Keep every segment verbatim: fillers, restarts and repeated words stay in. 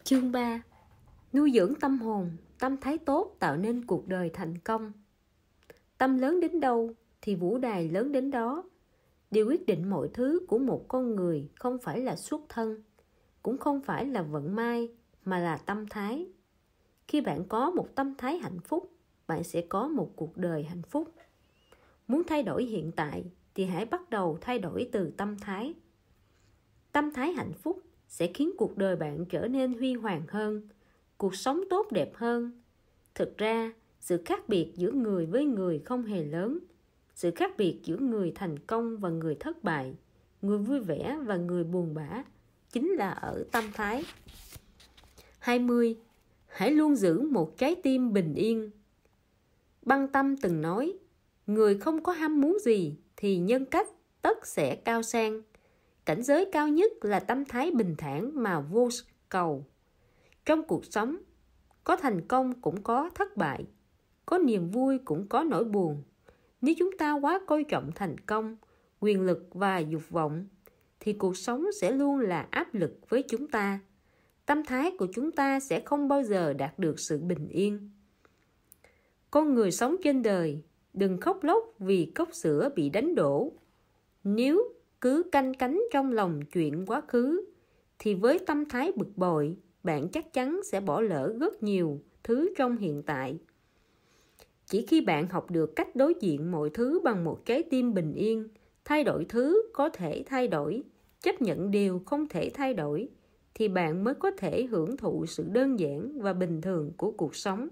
Chương ba. Nuôi dưỡng tâm hồn, tâm thái tốt tạo nên cuộc đời thành công. Tâm lớn đến đâu thì vũ đài lớn đến đó. Điều quyết định mọi thứ của một con người không phải là xuất thân, cũng không phải là vận may, mà là tâm thái. Khi bạn có một tâm thái hạnh phúc, bạn sẽ có một cuộc đời hạnh phúc. Muốn thay đổi hiện tại thì hãy bắt đầu thay đổi từ tâm thái. Tâm thái hạnh phúc sẽ khiến cuộc đời bạn trở nên huy hoàng hơn, cuộc sống tốt đẹp hơn. Thực ra, sự khác biệt giữa người với người không hề lớn. Sự khác biệt giữa người thành công và người thất bại, người vui vẻ và người buồn bã, chính là ở tâm thái. hai mươi. Hãy luôn giữ một trái tim bình yên. Băng Tâm từng nói, người không có ham muốn gì thì nhân cách tất sẽ cao sang. Cảnh giới cao nhất là tâm thái bình thản mà vô cầu. Trong cuộc sống, có thành công cũng có thất bại, có niềm vui cũng có nỗi buồn. Nếu chúng ta quá coi trọng thành công, quyền lực và dục vọng, thì cuộc sống sẽ luôn là áp lực với chúng ta. Tâm thái của chúng ta sẽ không bao giờ đạt được sự bình yên. Con người sống trên đời, đừng khóc lóc vì cốc sữa bị đánh đổ. Nếu cứ canh cánh trong lòng chuyện quá khứ, thì với tâm thái bực bội, bạn chắc chắn sẽ bỏ lỡ rất nhiều thứ trong hiện tại. Chỉ khi bạn học được cách đối diện mọi thứ bằng một trái tim bình yên, thay đổi thứ có thể thay đổi, chấp nhận điều không thể thay đổi, thì bạn mới có thể hưởng thụ sự đơn giản và bình thường của cuộc sống.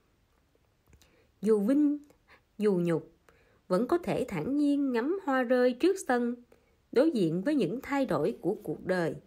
Dù vinh, dù nhục, vẫn có thể thản nhiên ngắm hoa rơi trước sân, đối diện với những thay đổi của cuộc đời.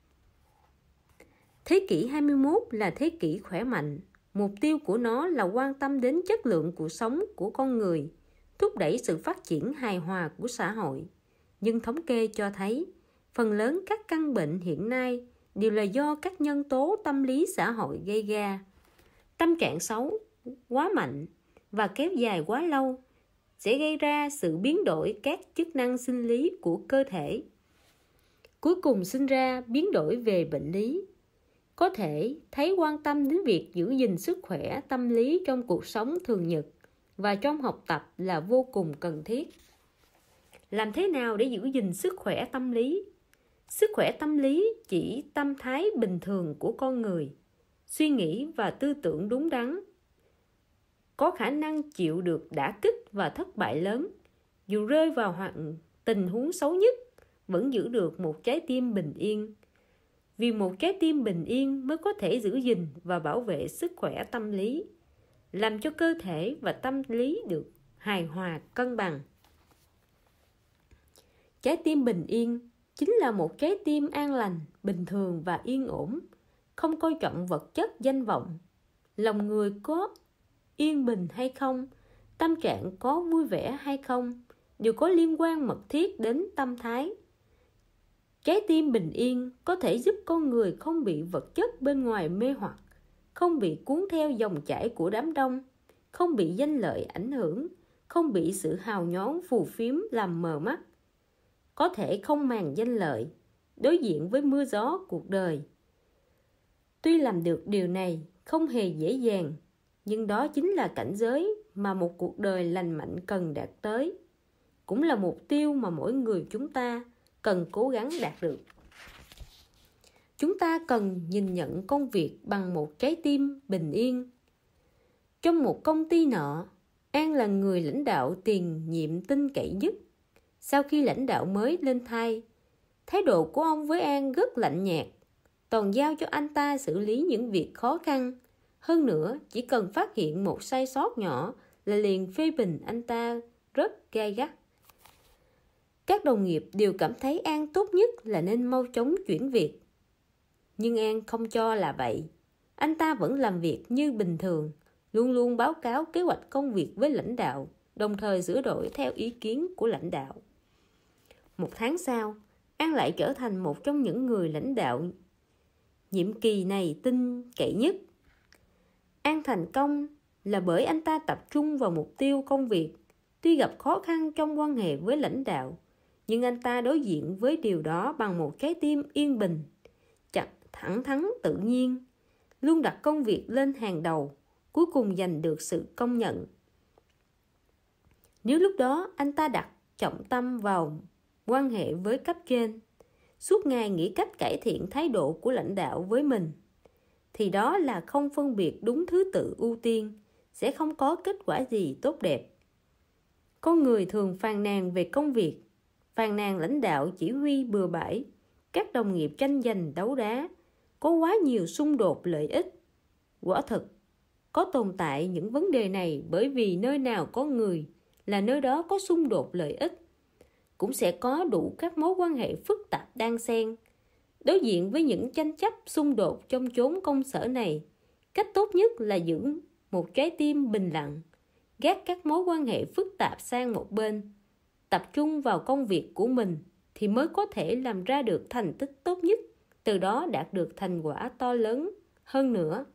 Thế kỷ hai mươi mốt là thế kỷ khỏe mạnh. Mục tiêu của nó là quan tâm đến chất lượng cuộc sống của con người, thúc đẩy sự phát triển hài hòa của xã hội. Nhưng thống kê cho thấy, phần lớn các căn bệnh hiện nay đều là do các nhân tố tâm lý xã hội gây ra. Tâm trạng xấu, quá mạnh và kéo dài quá lâu sẽ gây ra sự biến đổi các chức năng sinh lý của cơ thể. Cuối cùng sinh ra biến đổi về bệnh lý. Có thể thấy quan tâm đến việc giữ gìn sức khỏe tâm lý trong cuộc sống thường nhật và trong học tập là vô cùng cần thiết. Làm thế nào để giữ gìn sức khỏe tâm lý? Sức khỏe tâm lý chỉ tâm thái bình thường của con người, suy nghĩ và tư tưởng đúng đắn, có khả năng chịu được đả kích và thất bại lớn, dù rơi vào hoàn tình huống xấu nhất, vẫn giữ được một trái tim bình yên. Vì một trái tim bình yên mới có thể giữ gìn và bảo vệ sức khỏe tâm lý, làm cho cơ thể và tâm lý được hài hòa cân bằng. Trái tim bình yên chính là một trái tim an lành, bình thường và yên ổn, không coi trọng vật chất danh vọng. Lòng người có yên bình hay không, tâm trạng có vui vẻ hay không, đều có liên quan mật thiết đến tâm thái. Trái tim bình yên có thể giúp con người không bị vật chất bên ngoài mê hoặc, không bị cuốn theo dòng chảy của đám đông, không bị danh lợi ảnh hưởng, không bị sự hào nhoáng phù phiếm làm mờ mắt. Có thể không màng danh lợi, đối diện với mưa gió cuộc đời. Tuy làm được điều này không hề dễ dàng, nhưng đó chính là cảnh giới mà một cuộc đời lành mạnh cần đạt tới. Cũng là mục tiêu mà mỗi người chúng ta cần cố gắng đạt được. Chúng ta cần nhìn nhận công việc bằng một trái tim bình yên. Trong một công ty nọ, An là người lãnh đạo tiền nhiệm tin cậy nhất. Sau khi lãnh đạo mới lên thay, thái độ của ông với An rất lạnh nhạt, toàn giao cho anh ta xử lý những việc khó khăn. Hơn nữa, chỉ cần phát hiện một sai sót nhỏ là liền phê bình anh ta rất gay gắt. Các đồng nghiệp đều cảm thấy An tốt nhất là nên mau chóng chuyển việc. Nhưng An không cho là vậy. Anh ta vẫn làm việc như bình thường, luôn luôn báo cáo kế hoạch công việc với lãnh đạo, đồng thời sửa đổi theo ý kiến của lãnh đạo. Một tháng sau, An lại trở thành một trong những người lãnh đạo nhiệm kỳ này tin cậy nhất. An thành công là bởi anh ta tập trung vào mục tiêu công việc. Tuy gặp khó khăn trong quan hệ với lãnh đạo, nhưng anh ta đối diện với điều đó bằng một trái tim yên bình, chặt thẳng thắn tự nhiên. luôn đặt công việc lên hàng đầu, cuối cùng giành được sự công nhận. Nếu lúc đó anh ta đặt trọng tâm vào quan hệ với cấp trên, suốt ngày nghĩ cách cải thiện thái độ của lãnh đạo với mình, thì đó là không phân biệt đúng thứ tự ưu tiên, sẽ không có kết quả gì tốt đẹp. Con người thường phàn nàn về công việc, phàn nàn lãnh đạo chỉ huy bừa bãi, các đồng nghiệp tranh giành đấu đá, có quá nhiều xung đột lợi ích. Quả thực, có tồn tại những vấn đề này bởi vì nơi nào có người là nơi đó có xung đột lợi ích, cũng sẽ có đủ các mối quan hệ phức tạp đan xen. Đối diện với những tranh chấp xung đột trong chốn công sở này, cách tốt nhất là giữ một trái tim bình lặng, gác các mối quan hệ phức tạp sang một bên, tập trung vào công việc của mình thì mới có thể làm ra được thành tích tốt nhất, từ đó đạt được thành quả to lớn hơn nữa.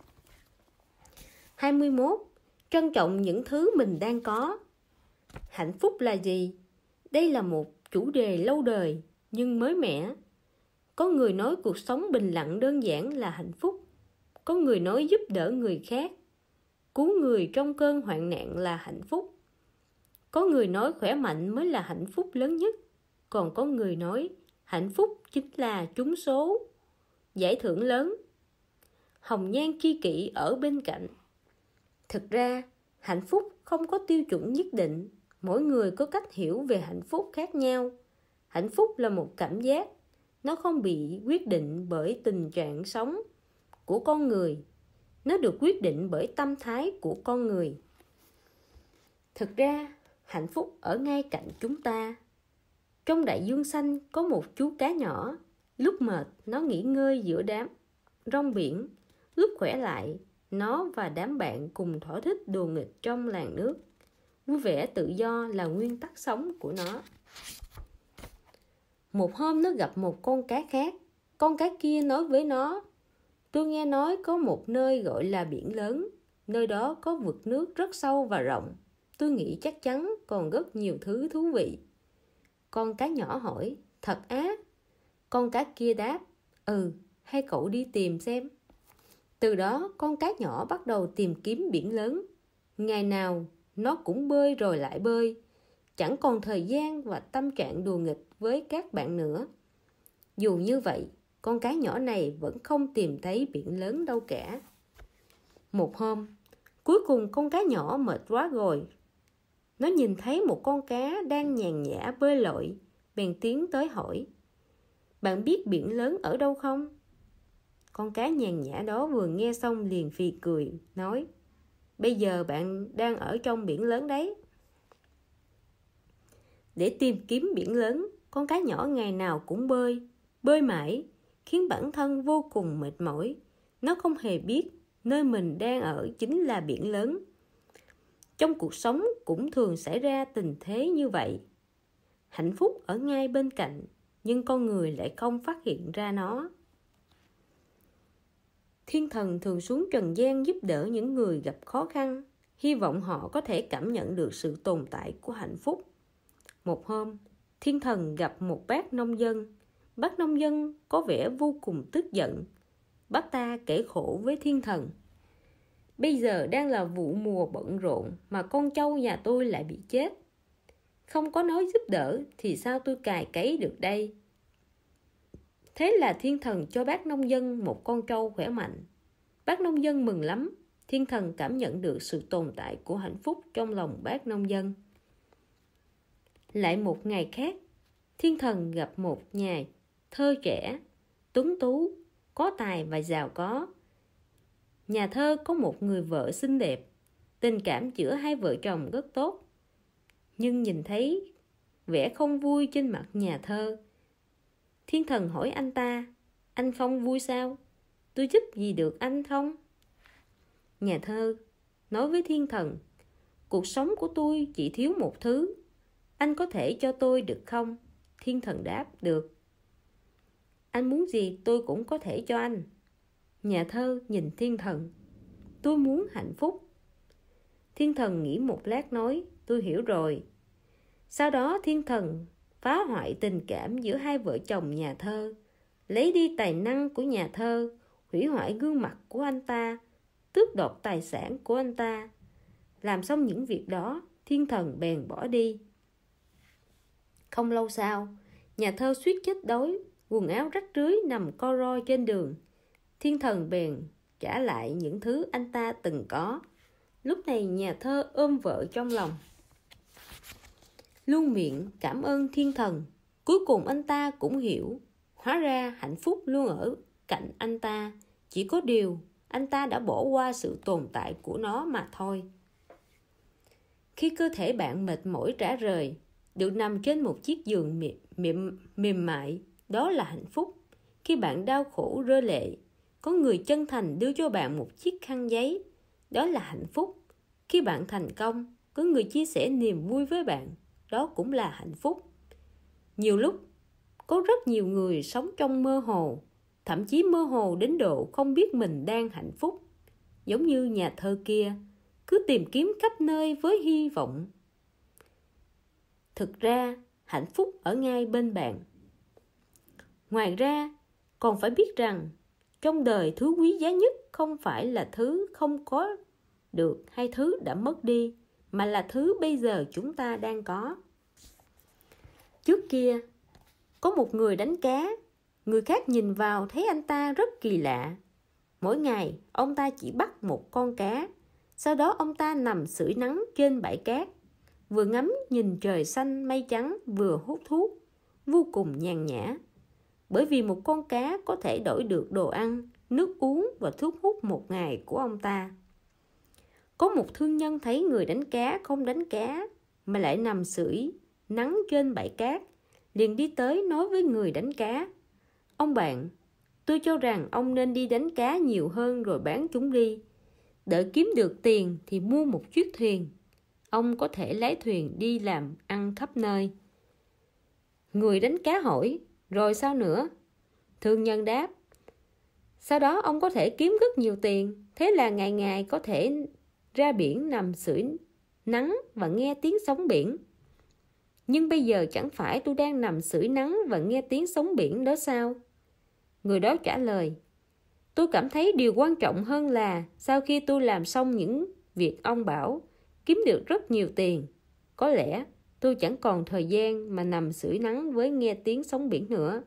hai mươi mốt. Trân trọng những thứ mình đang có. Hạnh phúc là gì? Đây là một chủ đề lâu đời nhưng mới mẻ. Có người nói cuộc sống bình lặng đơn giản là hạnh phúc. Có người nói giúp đỡ người khác, cứu người trong cơn hoạn nạn là hạnh phúc. Có người nói khỏe mạnh mới là hạnh phúc lớn nhất. Còn có người nói hạnh phúc chính là trúng số, giải thưởng lớn, hồng nhan tri kỷ ở bên cạnh. Thực ra, hạnh phúc không có tiêu chuẩn nhất định. Mỗi người có cách hiểu về hạnh phúc khác nhau. Hạnh phúc là một cảm giác. Nó không bị quyết định bởi tình trạng sống của con người. Nó được quyết định bởi tâm thái của con người. Thực ra, hạnh phúc ở ngay cạnh chúng ta. Trong đại dương xanh có một chú cá nhỏ. Lúc mệt, nó nghỉ ngơi giữa đám rong biển. Lúc khỏe lại, nó và đám bạn cùng thỏa thích đùa nghịch trong làn nước. Vui vẻ tự do là nguyên tắc sống của nó. Một hôm nó gặp một con cá khác. Con cá kia nói với nó: tôi nghe nói có một nơi gọi là biển lớn. Nơi đó có vực nước rất sâu và rộng. Tôi nghĩ chắc chắn còn rất nhiều thứ thú vị. Con cá nhỏ hỏi: thật á? Con cá kia đáp: ừ, hay cậu đi tìm xem. Từ đó con cá nhỏ bắt đầu tìm kiếm biển lớn. Ngày nào nó cũng bơi rồi lại bơi, chẳng còn thời gian và tâm trạng đùa nghịch với các bạn nữa. Dù như vậy, con cá nhỏ này vẫn không tìm thấy biển lớn đâu cả. Một hôm, cuối cùng con cá nhỏ mệt quá rồi. Nó nhìn thấy một con cá đang nhàn nhã bơi lội, bèn tiến tới hỏi: bạn biết biển lớn ở đâu không? Con cá nhàn nhã đó vừa nghe xong liền phì cười, nói: bây giờ bạn đang ở trong biển lớn đấy. Để tìm kiếm biển lớn, con cá nhỏ ngày nào cũng bơi, bơi mãi, khiến bản thân vô cùng mệt mỏi. Nó không hề biết nơi mình đang ở chính là biển lớn. Trong cuộc sống cũng thường xảy ra tình thế như vậy. Hạnh phúc ở ngay bên cạnh, nhưng con người lại không phát hiện ra nó. Thiên thần thường xuống trần gian giúp đỡ những người gặp khó khăn, hy vọng họ có thể cảm nhận được sự tồn tại của hạnh phúc. Một hôm, thiên thần gặp một bác nông dân. Bác nông dân có vẻ vô cùng tức giận. Bác ta kể khổ với thiên thần: bây giờ đang là vụ mùa bận rộn mà con trâu nhà tôi lại bị chết. Không có nói giúp đỡ thì sao tôi cày cấy được đây? Thế là thiên thần cho bác nông dân một con trâu khỏe mạnh. Bác nông dân mừng lắm. Thiên thần cảm nhận được sự tồn tại của hạnh phúc trong lòng bác nông dân. Lại một ngày khác, thiên thần gặp một nhà thơ trẻ, tuấn tú, có tài và giàu có. Nhà thơ có một người vợ xinh đẹp, tình cảm giữa hai vợ chồng rất tốt. Nhưng nhìn thấy vẻ không vui trên mặt nhà thơ, thiên thần hỏi anh ta: anh không vui sao? Tôi giúp gì được anh không? Nhà thơ nói với thiên thần: cuộc sống của tôi chỉ thiếu một thứ, anh có thể cho tôi được không? Thiên thần đáp: được. Anh muốn gì tôi cũng có thể cho anh. Nhà thơ nhìn thiên thần: tôi muốn hạnh phúc. Thiên thần nghĩ một lát nói: tôi hiểu rồi. Sau đó thiên thần phá hoại tình cảm giữa hai vợ chồng nhà thơ, lấy đi tài năng của nhà thơ, hủy hoại gương mặt của anh ta, tước đoạt tài sản của anh ta. Làm xong những việc đó, thiên thần bèn bỏ đi. Không lâu sau, nhà thơ suýt chết đói, quần áo rách rưới nằm co ro trên đường. Thiên thần bèn trả lại những thứ anh ta từng có. Lúc này nhà thơ ôm vợ trong lòng, luôn miệng cảm ơn thiên thần. Cuối cùng anh ta cũng hiểu, hóa ra hạnh phúc luôn ở cạnh anh ta, chỉ có điều anh ta đã bỏ qua sự tồn tại của nó mà thôi. Khi cơ thể bạn mệt mỏi rã rời, được nằm trên một chiếc giường mềm, mềm, mềm mại, đó là hạnh phúc. Khi bạn đau khổ rơi lệ, có người chân thành đưa cho bạn một chiếc khăn giấy, đó là hạnh phúc. Khi bạn thành công, có người chia sẻ niềm vui với bạn, đó cũng là hạnh phúc. Nhiều lúc, có rất nhiều người sống trong mơ hồ, thậm chí mơ hồ đến độ không biết mình đang hạnh phúc. Giống như nhà thơ kia, cứ tìm kiếm khắp nơi với hy vọng. Thực ra, hạnh phúc ở ngay bên bạn. Ngoài ra, còn phải biết rằng, trong đời thứ quý giá nhất không phải là thứ không có được hay thứ đã mất đi, mà là thứ bây giờ chúng ta đang có. Trước kia, có một người đánh cá, người khác nhìn vào thấy anh ta rất kỳ lạ. Mỗi ngày, ông ta chỉ bắt một con cá, sau đó ông ta nằm sưởi nắng trên bãi cát, vừa ngắm nhìn trời xanh mây trắng vừa hút thuốc, vô cùng nhàn nhã. Bởi vì một con cá có thể đổi được đồ ăn, nước uống và thuốc hút một ngày của ông ta. Có một thương nhân thấy người đánh cá không đánh cá mà lại nằm sưởi nắng trên bãi cát, liền đi tới nói với người đánh cá: "Ông bạn, tôi cho rằng ông nên đi đánh cá nhiều hơn rồi bán chúng đi. Đợi kiếm được tiền thì mua một chiếc thuyền. Ông có thể lái thuyền đi làm ăn khắp nơi." Người đánh cá hỏi: "Rồi sao nữa?" Thương nhân đáp: "Sau đó ông có thể kiếm rất nhiều tiền. Thế là ngày ngày có thể ra biển nằm sưởi nắng và nghe tiếng sóng biển." "Nhưng bây giờ chẳng phải tôi đang nằm sưởi nắng và nghe tiếng sóng biển đó sao?" Người đó trả lời: "Tôi cảm thấy điều quan trọng hơn là sau khi tôi làm xong những việc ông bảo, kiếm được rất nhiều tiền, có lẽ tôi chẳng còn thời gian mà nằm sưởi nắng với nghe tiếng sóng biển nữa."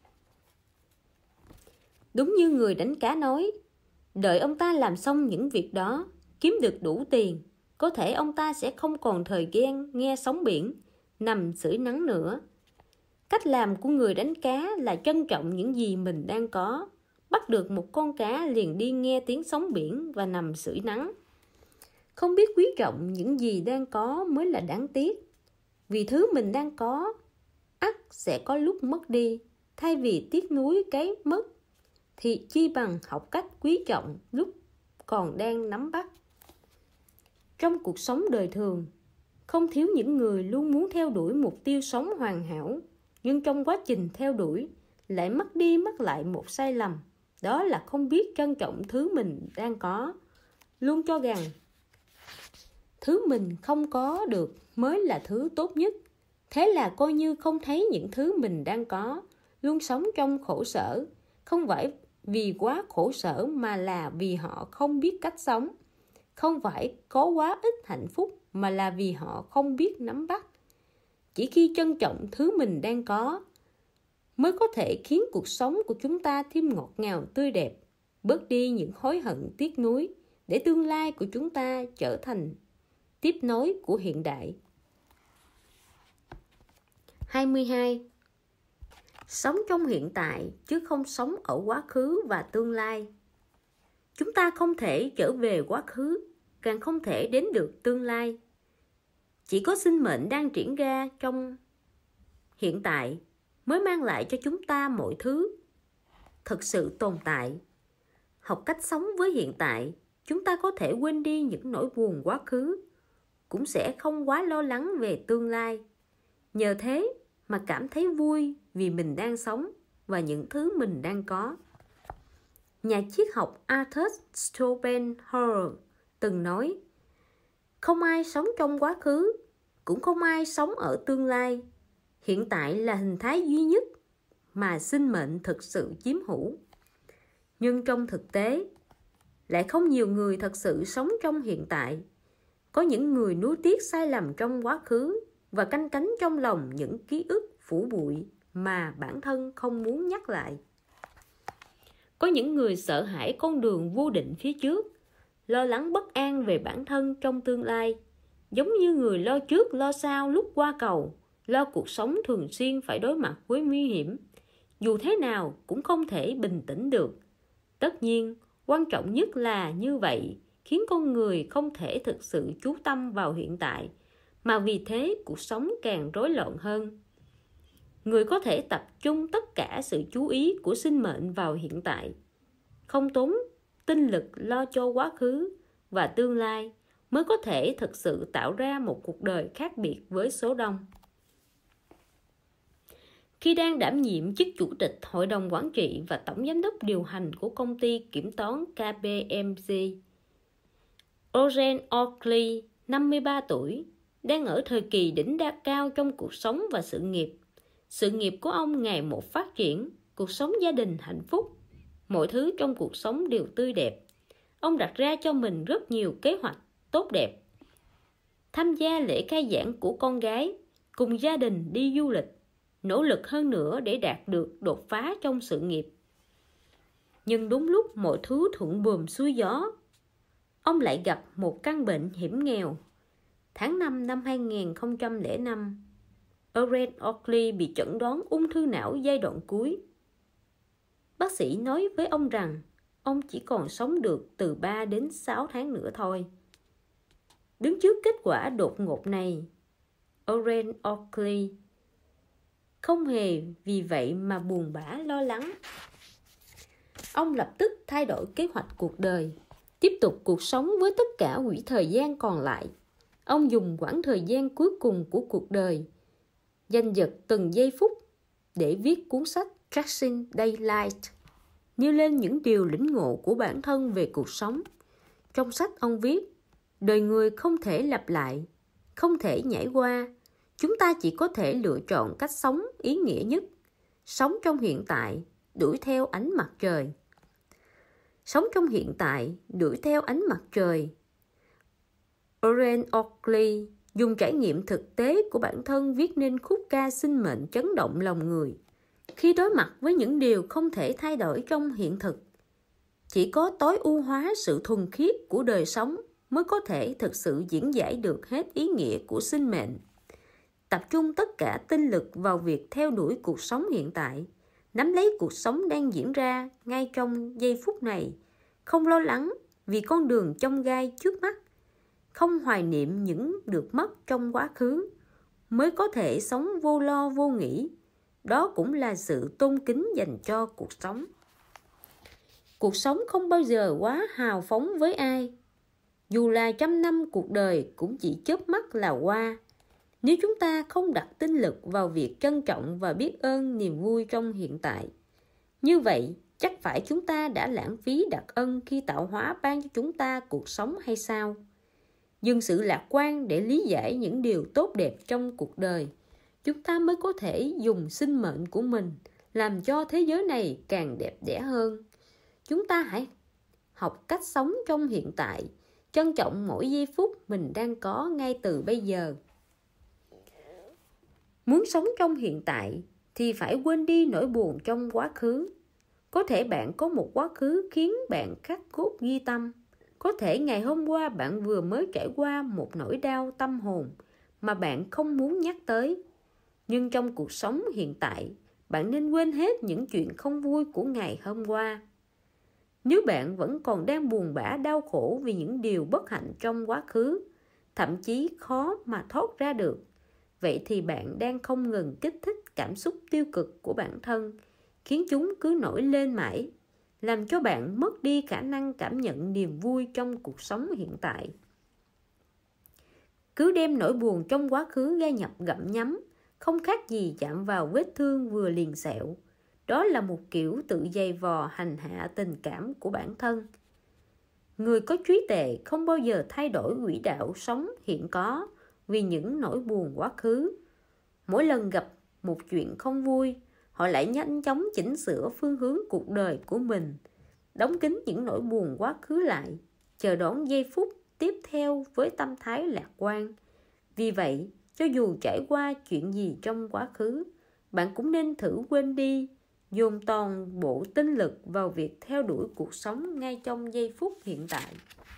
Đúng như người đánh cá nói, đợi ông ta làm xong những việc đó, kiếm được đủ tiền, có thể ông ta sẽ không còn thời gian nghe sóng biển, nằm sưởi nắng nữa. Cách làm của người đánh cá là trân trọng những gì mình đang có. Bắt được một con cá liền đi nghe tiếng sóng biển và nằm sưởi nắng. Không biết quý trọng những gì đang có mới là đáng tiếc. Vì thứ mình đang có, ắt sẽ có lúc mất đi. Thay vì tiếc nuối cái mất, thì chi bằng học cách quý trọng lúc còn đang nắm bắt. Trong cuộc sống đời thường, không thiếu những người luôn muốn theo đuổi mục tiêu sống hoàn hảo, nhưng trong quá trình theo đuổi lại mắc đi mắc lại một sai lầm, đó là không biết trân trọng thứ mình đang có, luôn cho rằng thứ mình không có được mới là thứ tốt nhất. Thế là coi như không thấy những thứ mình đang có, luôn sống trong khổ sở, không phải vì quá khổ sở mà là vì họ không biết cách sống, không phải có quá ít hạnh phúc mà là vì họ không biết nắm bắt. Chỉ khi trân trọng thứ mình đang có mới có thể khiến cuộc sống của chúng ta thêm ngọt ngào tươi đẹp, bớt đi những hối hận tiếc nuối, để tương lai của chúng ta trở thành tiếp nối của hiện đại. hai mươi hai. Sống trong hiện tại chứ không sống ở quá khứ và tương lai. Chúng ta không thể trở về quá khứ, càng không thể đến được tương lai. Chỉ có sinh mệnh đang triển ra trong hiện tại mới mang lại cho chúng ta mọi thứ thực sự tồn tại. Học cách sống với hiện tại, chúng ta có thể quên đi những nỗi buồn quá khứ, cũng sẽ không quá lo lắng về tương lai. Nhờ thế mà cảm thấy vui vì mình đang sống và những thứ mình đang có. Nhà triết học Arthur Schopenhauer từng nói: "Không ai sống trong quá khứ, cũng không ai sống ở tương lai. Hiện tại là hình thái duy nhất mà sinh mệnh thực sự chiếm hữu." Nhưng trong thực tế, lại không nhiều người thật sự sống trong hiện tại. Có những người nuối tiếc sai lầm trong quá khứ và canh cánh trong lòng những ký ức phủ bụi mà bản thân không muốn nhắc lại. Có những người sợ hãi con đường vô định phía trước, lo lắng bất an về bản thân trong tương lai, giống như người lo trước lo sau lúc qua cầu, lo cuộc sống thường xuyên phải đối mặt với nguy hiểm, dù thế nào cũng không thể bình tĩnh được. Tất nhiên, quan trọng nhất là như vậy khiến con người không thể thực sự chú tâm vào hiện tại, mà vì thế cuộc sống càng rối loạn hơn. Người có thể tập trung tất cả sự chú ý của sinh mệnh vào hiện tại, không tốn tinh lực lo cho quá khứ và tương lai, mới có thể thực sự tạo ra một cuộc đời khác biệt với số đông. Khi đang đảm nhiệm chức chủ tịch hội đồng quản trị và tổng giám đốc điều hành của công ty kiểm toán K P M G, Orren Oakley, năm mươi ba tuổi, đang ở thời kỳ đỉnh đa cao trong cuộc sống và sự nghiệp. Sự nghiệp của ông ngày một phát triển, cuộc sống gia đình hạnh phúc, mọi thứ trong cuộc sống đều tươi đẹp. Ông đặt ra cho mình rất nhiều kế hoạch tốt đẹp. Tham gia lễ khai giảng của con gái, cùng gia đình đi du lịch, nỗ lực hơn nữa để đạt được đột phá trong sự nghiệp. Nhưng đúng lúc mọi thứ thuận buồm xuôi gió, ông lại gặp một căn bệnh hiểm nghèo. Tháng năm năm hai nghìn không trăm lẻ năm, Orren Oakley bị chẩn đoán ung thư não giai đoạn cuối. Bác sĩ nói với ông rằng ông chỉ còn sống được từ ba đến sáu tháng nữa thôi. Đứng trước kết quả đột ngột này, Orren Oakley không hề vì vậy mà buồn bã lo lắng. Ông lập tức thay đổi kế hoạch cuộc đời, tiếp tục cuộc sống với tất cả quỹ thời gian còn lại. Ông dùng quãng thời gian cuối cùng của cuộc đời, giành giật từng giây phút để viết cuốn sách Chasing Daylight, nêu lên những điều lĩnh ngộ của bản thân về cuộc sống. Trong sách ông viết, đời người không thể lặp lại, không thể nhảy qua. Chúng ta chỉ có thể lựa chọn cách sống ý nghĩa nhất. Sống trong hiện tại, đuổi theo ánh mặt trời. Sống trong hiện tại, đuổi theo ánh mặt trời. Orren Oakley dùng trải nghiệm thực tế của bản thân viết nên khúc ca sinh mệnh chấn động lòng người. Khi đối mặt với những điều không thể thay đổi trong hiện thực, chỉ có tối ưu hóa sự thuần khiết của đời sống mới có thể thực sự diễn giải được hết ý nghĩa của sinh mệnh. Tập trung tất cả tinh lực vào việc theo đuổi cuộc sống hiện tại, nắm lấy cuộc sống đang diễn ra ngay trong giây phút này, không lo lắng vì con đường chông gai trước mắt, không hoài niệm những được mất trong quá khứ, mới có thể sống vô lo vô nghĩ. Đó cũng là sự tôn kính dành cho cuộc sống. Cuộc sống không bao giờ quá hào phóng với ai. Dù là trăm năm cuộc đời cũng chỉ chớp mắt là qua. Nếu chúng ta không đặt tinh lực vào việc trân trọng và biết ơn niềm vui trong hiện tại, như vậy chắc phải chúng ta đã lãng phí đặc ân khi tạo hóa ban cho chúng ta cuộc sống hay sao? Dùng sự lạc quan để lý giải những điều tốt đẹp trong cuộc đời, chúng ta mới có thể dùng sinh mệnh của mình làm cho thế giới này càng đẹp đẽ hơn. Chúng ta hãy học cách sống trong hiện tại, trân trọng mỗi giây phút mình đang có ngay từ bây giờ. Muốn sống trong hiện tại thì phải quên đi nỗi buồn trong quá khứ. Có thể bạn có một quá khứ khiến bạn khắc cốt ghi tâm. Có thể ngày hôm qua bạn vừa mới trải qua một nỗi đau tâm hồn mà bạn không muốn nhắc tới. Nhưng trong cuộc sống hiện tại, bạn nên quên hết những chuyện không vui của ngày hôm qua. Nếu bạn vẫn còn đang buồn bã đau khổ vì những điều bất hạnh trong quá khứ, thậm chí khó mà thoát ra được, vậy thì bạn đang không ngừng kích thích cảm xúc tiêu cực của bản thân, khiến chúng cứ nổi lên mãi, làm cho bạn mất đi khả năng cảm nhận niềm vui trong cuộc sống hiện tại. Cứ đem nỗi buồn trong quá khứ gai nhập gặm nhấm, không khác gì chạm vào vết thương vừa liền sẹo. Đó là một kiểu tự giày vò hành hạ tình cảm của bản thân. Người có trí tuệ không bao giờ thay đổi quỹ đạo sống hiện có vì những nỗi buồn quá khứ. Mỗi lần gặp một chuyện không vui, họ lại nhanh chóng chỉnh sửa phương hướng cuộc đời của mình. đóng kín những nỗi buồn quá khứ lại, chờ đón giây phút tiếp theo với tâm thái lạc quan. Vì vậy, cho dù trải qua chuyện gì trong quá khứ, bạn cũng nên thử quên đi, dồn toàn bộ tinh lực vào việc theo đuổi cuộc sống ngay trong giây phút hiện tại.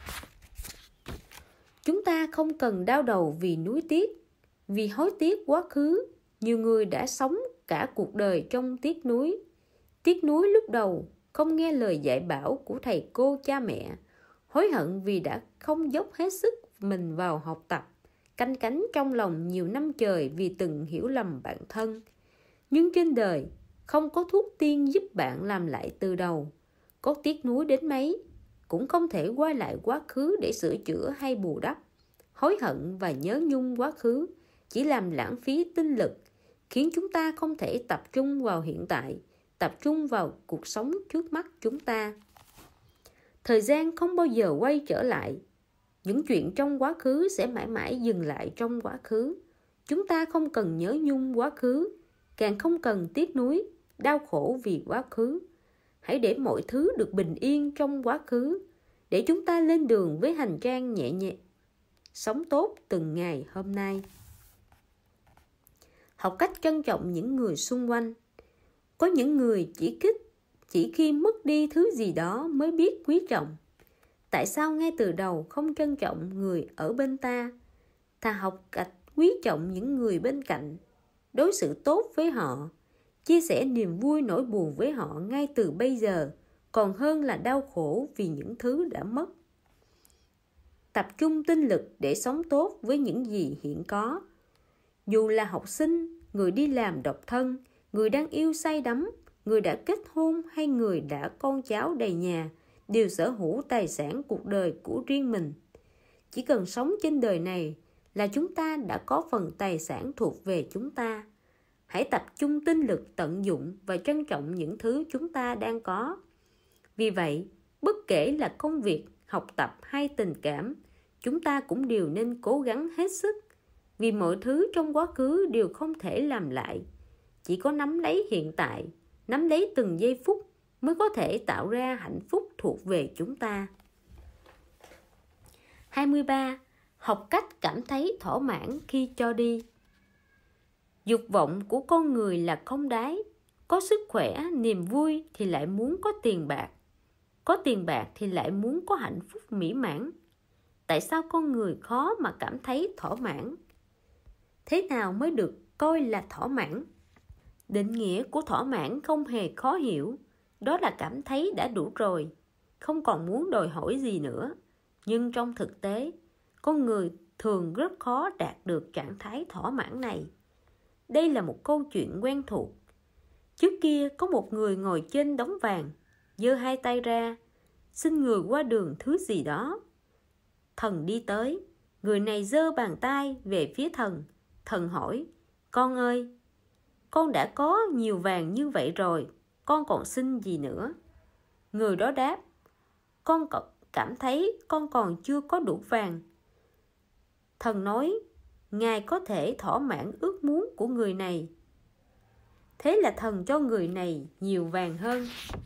Chúng ta không cần đau đầu vì nuối tiếc, vì hối tiếc quá khứ. Nhiều người đã sống cả cuộc đời trong tiếc nuối. Tiếc nuối lúc đầu, không nghe lời dạy bảo của thầy cô cha mẹ, hối hận vì đã không dốc hết sức mình vào học tập, canh cánh trong lòng nhiều năm trời vì từng hiểu lầm bản thân. Nhưng trên đời, không có thuốc tiên giúp bạn làm lại từ đầu. Có tiếc nuối đến mấy, cũng không thể quay lại quá khứ để sửa chữa hay bù đắp. Hối hận và nhớ nhung quá khứ chỉ làm lãng phí tinh lực, khiến chúng ta không thể tập trung vào hiện tại, tập trung vào cuộc sống trước mắt chúng ta. Thời gian không bao giờ quay trở lại. Những chuyện trong quá khứ sẽ mãi mãi dừng lại trong quá khứ. Chúng ta không cần nhớ nhung quá khứ, càng không cần tiếc nuối, đau khổ vì quá khứ. Hãy để mọi thứ được bình yên trong quá khứ, để chúng ta lên đường với hành trang nhẹ nhàng, sống tốt từng ngày hôm nay. Học cách trân trọng những người xung quanh. Có những người chỉ kích, chỉ khi mất đi thứ gì đó mới biết quý trọng. Tại sao ngay từ đầu không trân trọng người ở bên ta? Thà học cách quý trọng những người bên cạnh, đối xử tốt với họ, chia sẻ niềm vui nỗi buồn với họ ngay từ bây giờ, còn hơn là đau khổ vì những thứ đã mất. Tập trung tinh lực để sống tốt với những gì hiện có. Dù là học sinh, người đi làm độc thân, người đang yêu say đắm, người đã kết hôn hay người đã con cháu đầy nhà, đều sở hữu tài sản cuộc đời của riêng mình. Chỉ cần sống trên đời này là chúng ta đã có phần tài sản thuộc về chúng ta. Hãy tập trung tinh lực tận dụng và trân trọng những thứ chúng ta đang có. Vì vậy, bất kể là công việc, học tập hay tình cảm, chúng ta cũng đều nên cố gắng hết sức, vì mọi thứ trong quá khứ đều không thể làm lại. Chỉ có nắm lấy hiện tại, nắm lấy từng giây phút mới có thể tạo ra hạnh phúc thuộc về chúng ta. hai mươi ba. Học cách cảm thấy thỏa mãn khi cho đi. Dục vọng của con người là không đáy. Có sức khỏe, niềm vui thì lại muốn có tiền bạc. Có tiền bạc thì lại muốn có hạnh phúc mỹ mãn. Tại sao con người khó mà cảm thấy thỏa mãn? Thế nào mới được coi là thỏa mãn? Định nghĩa của thỏa mãn không hề khó hiểu. Đó là cảm thấy đã đủ rồi, không còn muốn đòi hỏi gì nữa. Nhưng trong thực tế, con người thường rất khó đạt được trạng thái thỏa mãn này. Đây là một câu chuyện quen thuộc. Trước kia có một người ngồi trên đống vàng, giơ hai tay ra, xin người qua đường thứ gì đó. Thần đi tới, người này giơ bàn tay về phía thần. Thần hỏi, con ơi, con đã có nhiều vàng như vậy rồi, con còn xin gì nữa? Người đó đáp, con cảm thấy con còn chưa có đủ vàng. Thần nói, Ngài có thể thỏa mãn ước muốn của người này. Thế là thần cho người này nhiều vàng hơn.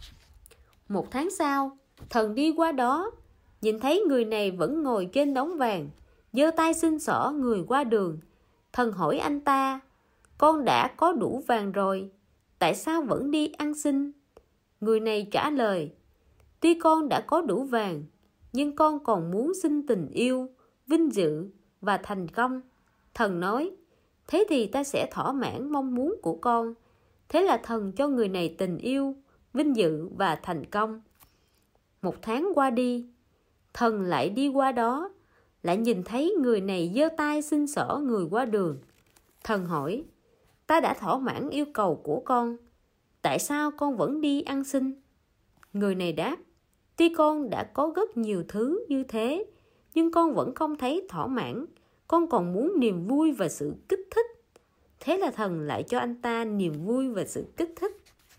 Một tháng sau, thần đi qua đó, nhìn thấy người này vẫn ngồi trên đống vàng, giơ tay xin xỏ người qua đường. Thần hỏi anh ta, con đã có đủ vàng rồi, tại sao vẫn đi ăn xin? Người này trả lời, tuy con đã có đủ vàng, nhưng con còn muốn xin tình yêu, vinh dự và thành công. Thần nói, thế thì ta sẽ thỏa mãn mong muốn của con. Thế là thần cho người này tình yêu, vinh dự và thành công. Một tháng qua đi, thần lại đi qua đó, lại nhìn thấy người này giơ tay xin xỏ người qua đường. Thần hỏi, ta đã thỏa mãn yêu cầu của con, tại sao con vẫn đi ăn xin? Người này đáp, tuy con đã có rất nhiều thứ như thế, nhưng con vẫn không thấy thỏa mãn, con còn muốn niềm vui và sự kích thích. Thế là thần lại cho anh ta niềm vui và sự kích thích.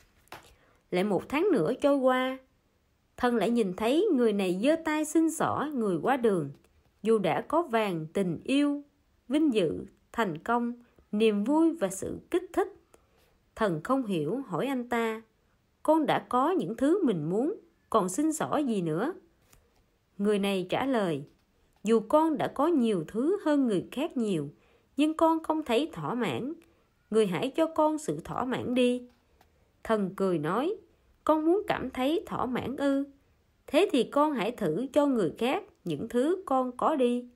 Lại một tháng nữa trôi qua, thần lại nhìn thấy người này giơ tay xin xỏ người qua đường. Dù đã có vàng, tình yêu, vinh dự, thành công, niềm vui và sự kích thích, thần không hiểu hỏi anh ta, con đã có những thứ mình muốn, còn xin xỏ gì nữa? Người này trả lời, dù con đã có nhiều thứ hơn người khác nhiều, nhưng con không thấy thỏa mãn. Người hãy cho con sự thỏa mãn đi. Thần cười nói, con muốn cảm thấy thỏa mãn ư? Thế thì con hãy thử cho người khác những thứ con có đi.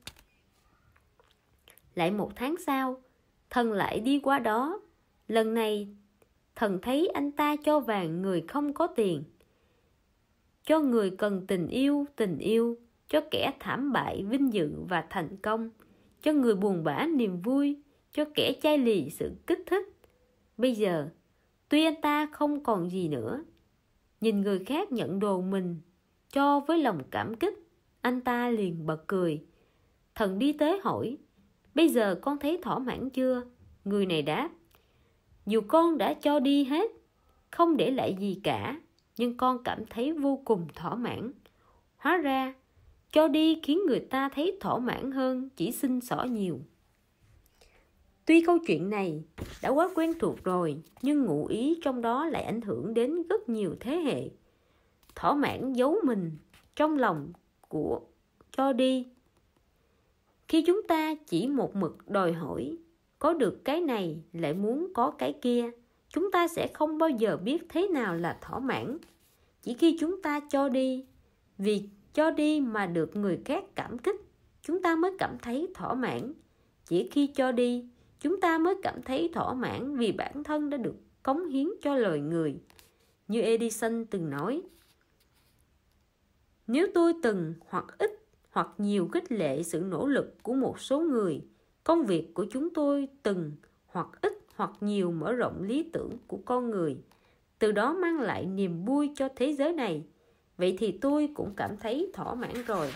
Lại một tháng sau, thần lại đi qua đó. Lần này, thần thấy anh ta cho vàng người không có tiền, cho người cần tình yêu, tình yêu, cho kẻ thảm bại, vinh dự và thành công, cho người buồn bã, niềm vui, cho kẻ chai lì, sự kích thích. Bây giờ, tuy anh ta không còn gì nữa, nhìn người khác nhận đồ mình cho với lòng cảm kích, anh ta liền bật cười. Thần đi tới hỏi, bây giờ con thấy thỏa mãn chưa? Người này đáp, dù con đã cho đi hết, không để lại gì cả, nhưng con cảm thấy vô cùng thỏa mãn. Hóa ra, cho đi khiến người ta thấy thỏa mãn hơn chỉ xin xỏ nhiều. Tuy câu chuyện này đã quá quen thuộc rồi, nhưng ngụ ý trong đó lại ảnh hưởng đến rất nhiều thế hệ. Thỏa mãn giấu mình trong lòng của cho đi. Khi chúng ta chỉ một mực đòi hỏi, có được cái này lại muốn có cái kia, chúng ta sẽ không bao giờ biết thế nào là thỏa mãn. Chỉ khi chúng ta cho đi, vì cho đi mà được người khác cảm kích, chúng ta mới cảm thấy thỏa mãn. Chỉ khi cho đi, chúng ta mới cảm thấy thỏa mãn vì bản thân đã được cống hiến cho loài người. Như Edison từng nói, nếu tôi từng hoặc ít hoặc nhiều khích lệ sự nỗ lực của một số người, công việc của chúng tôi từng hoặc ít hoặc nhiều mở rộng lý tưởng của con người, từ đó mang lại niềm vui cho thế giới này, vậy thì tôi cũng cảm thấy thỏa mãn rồi.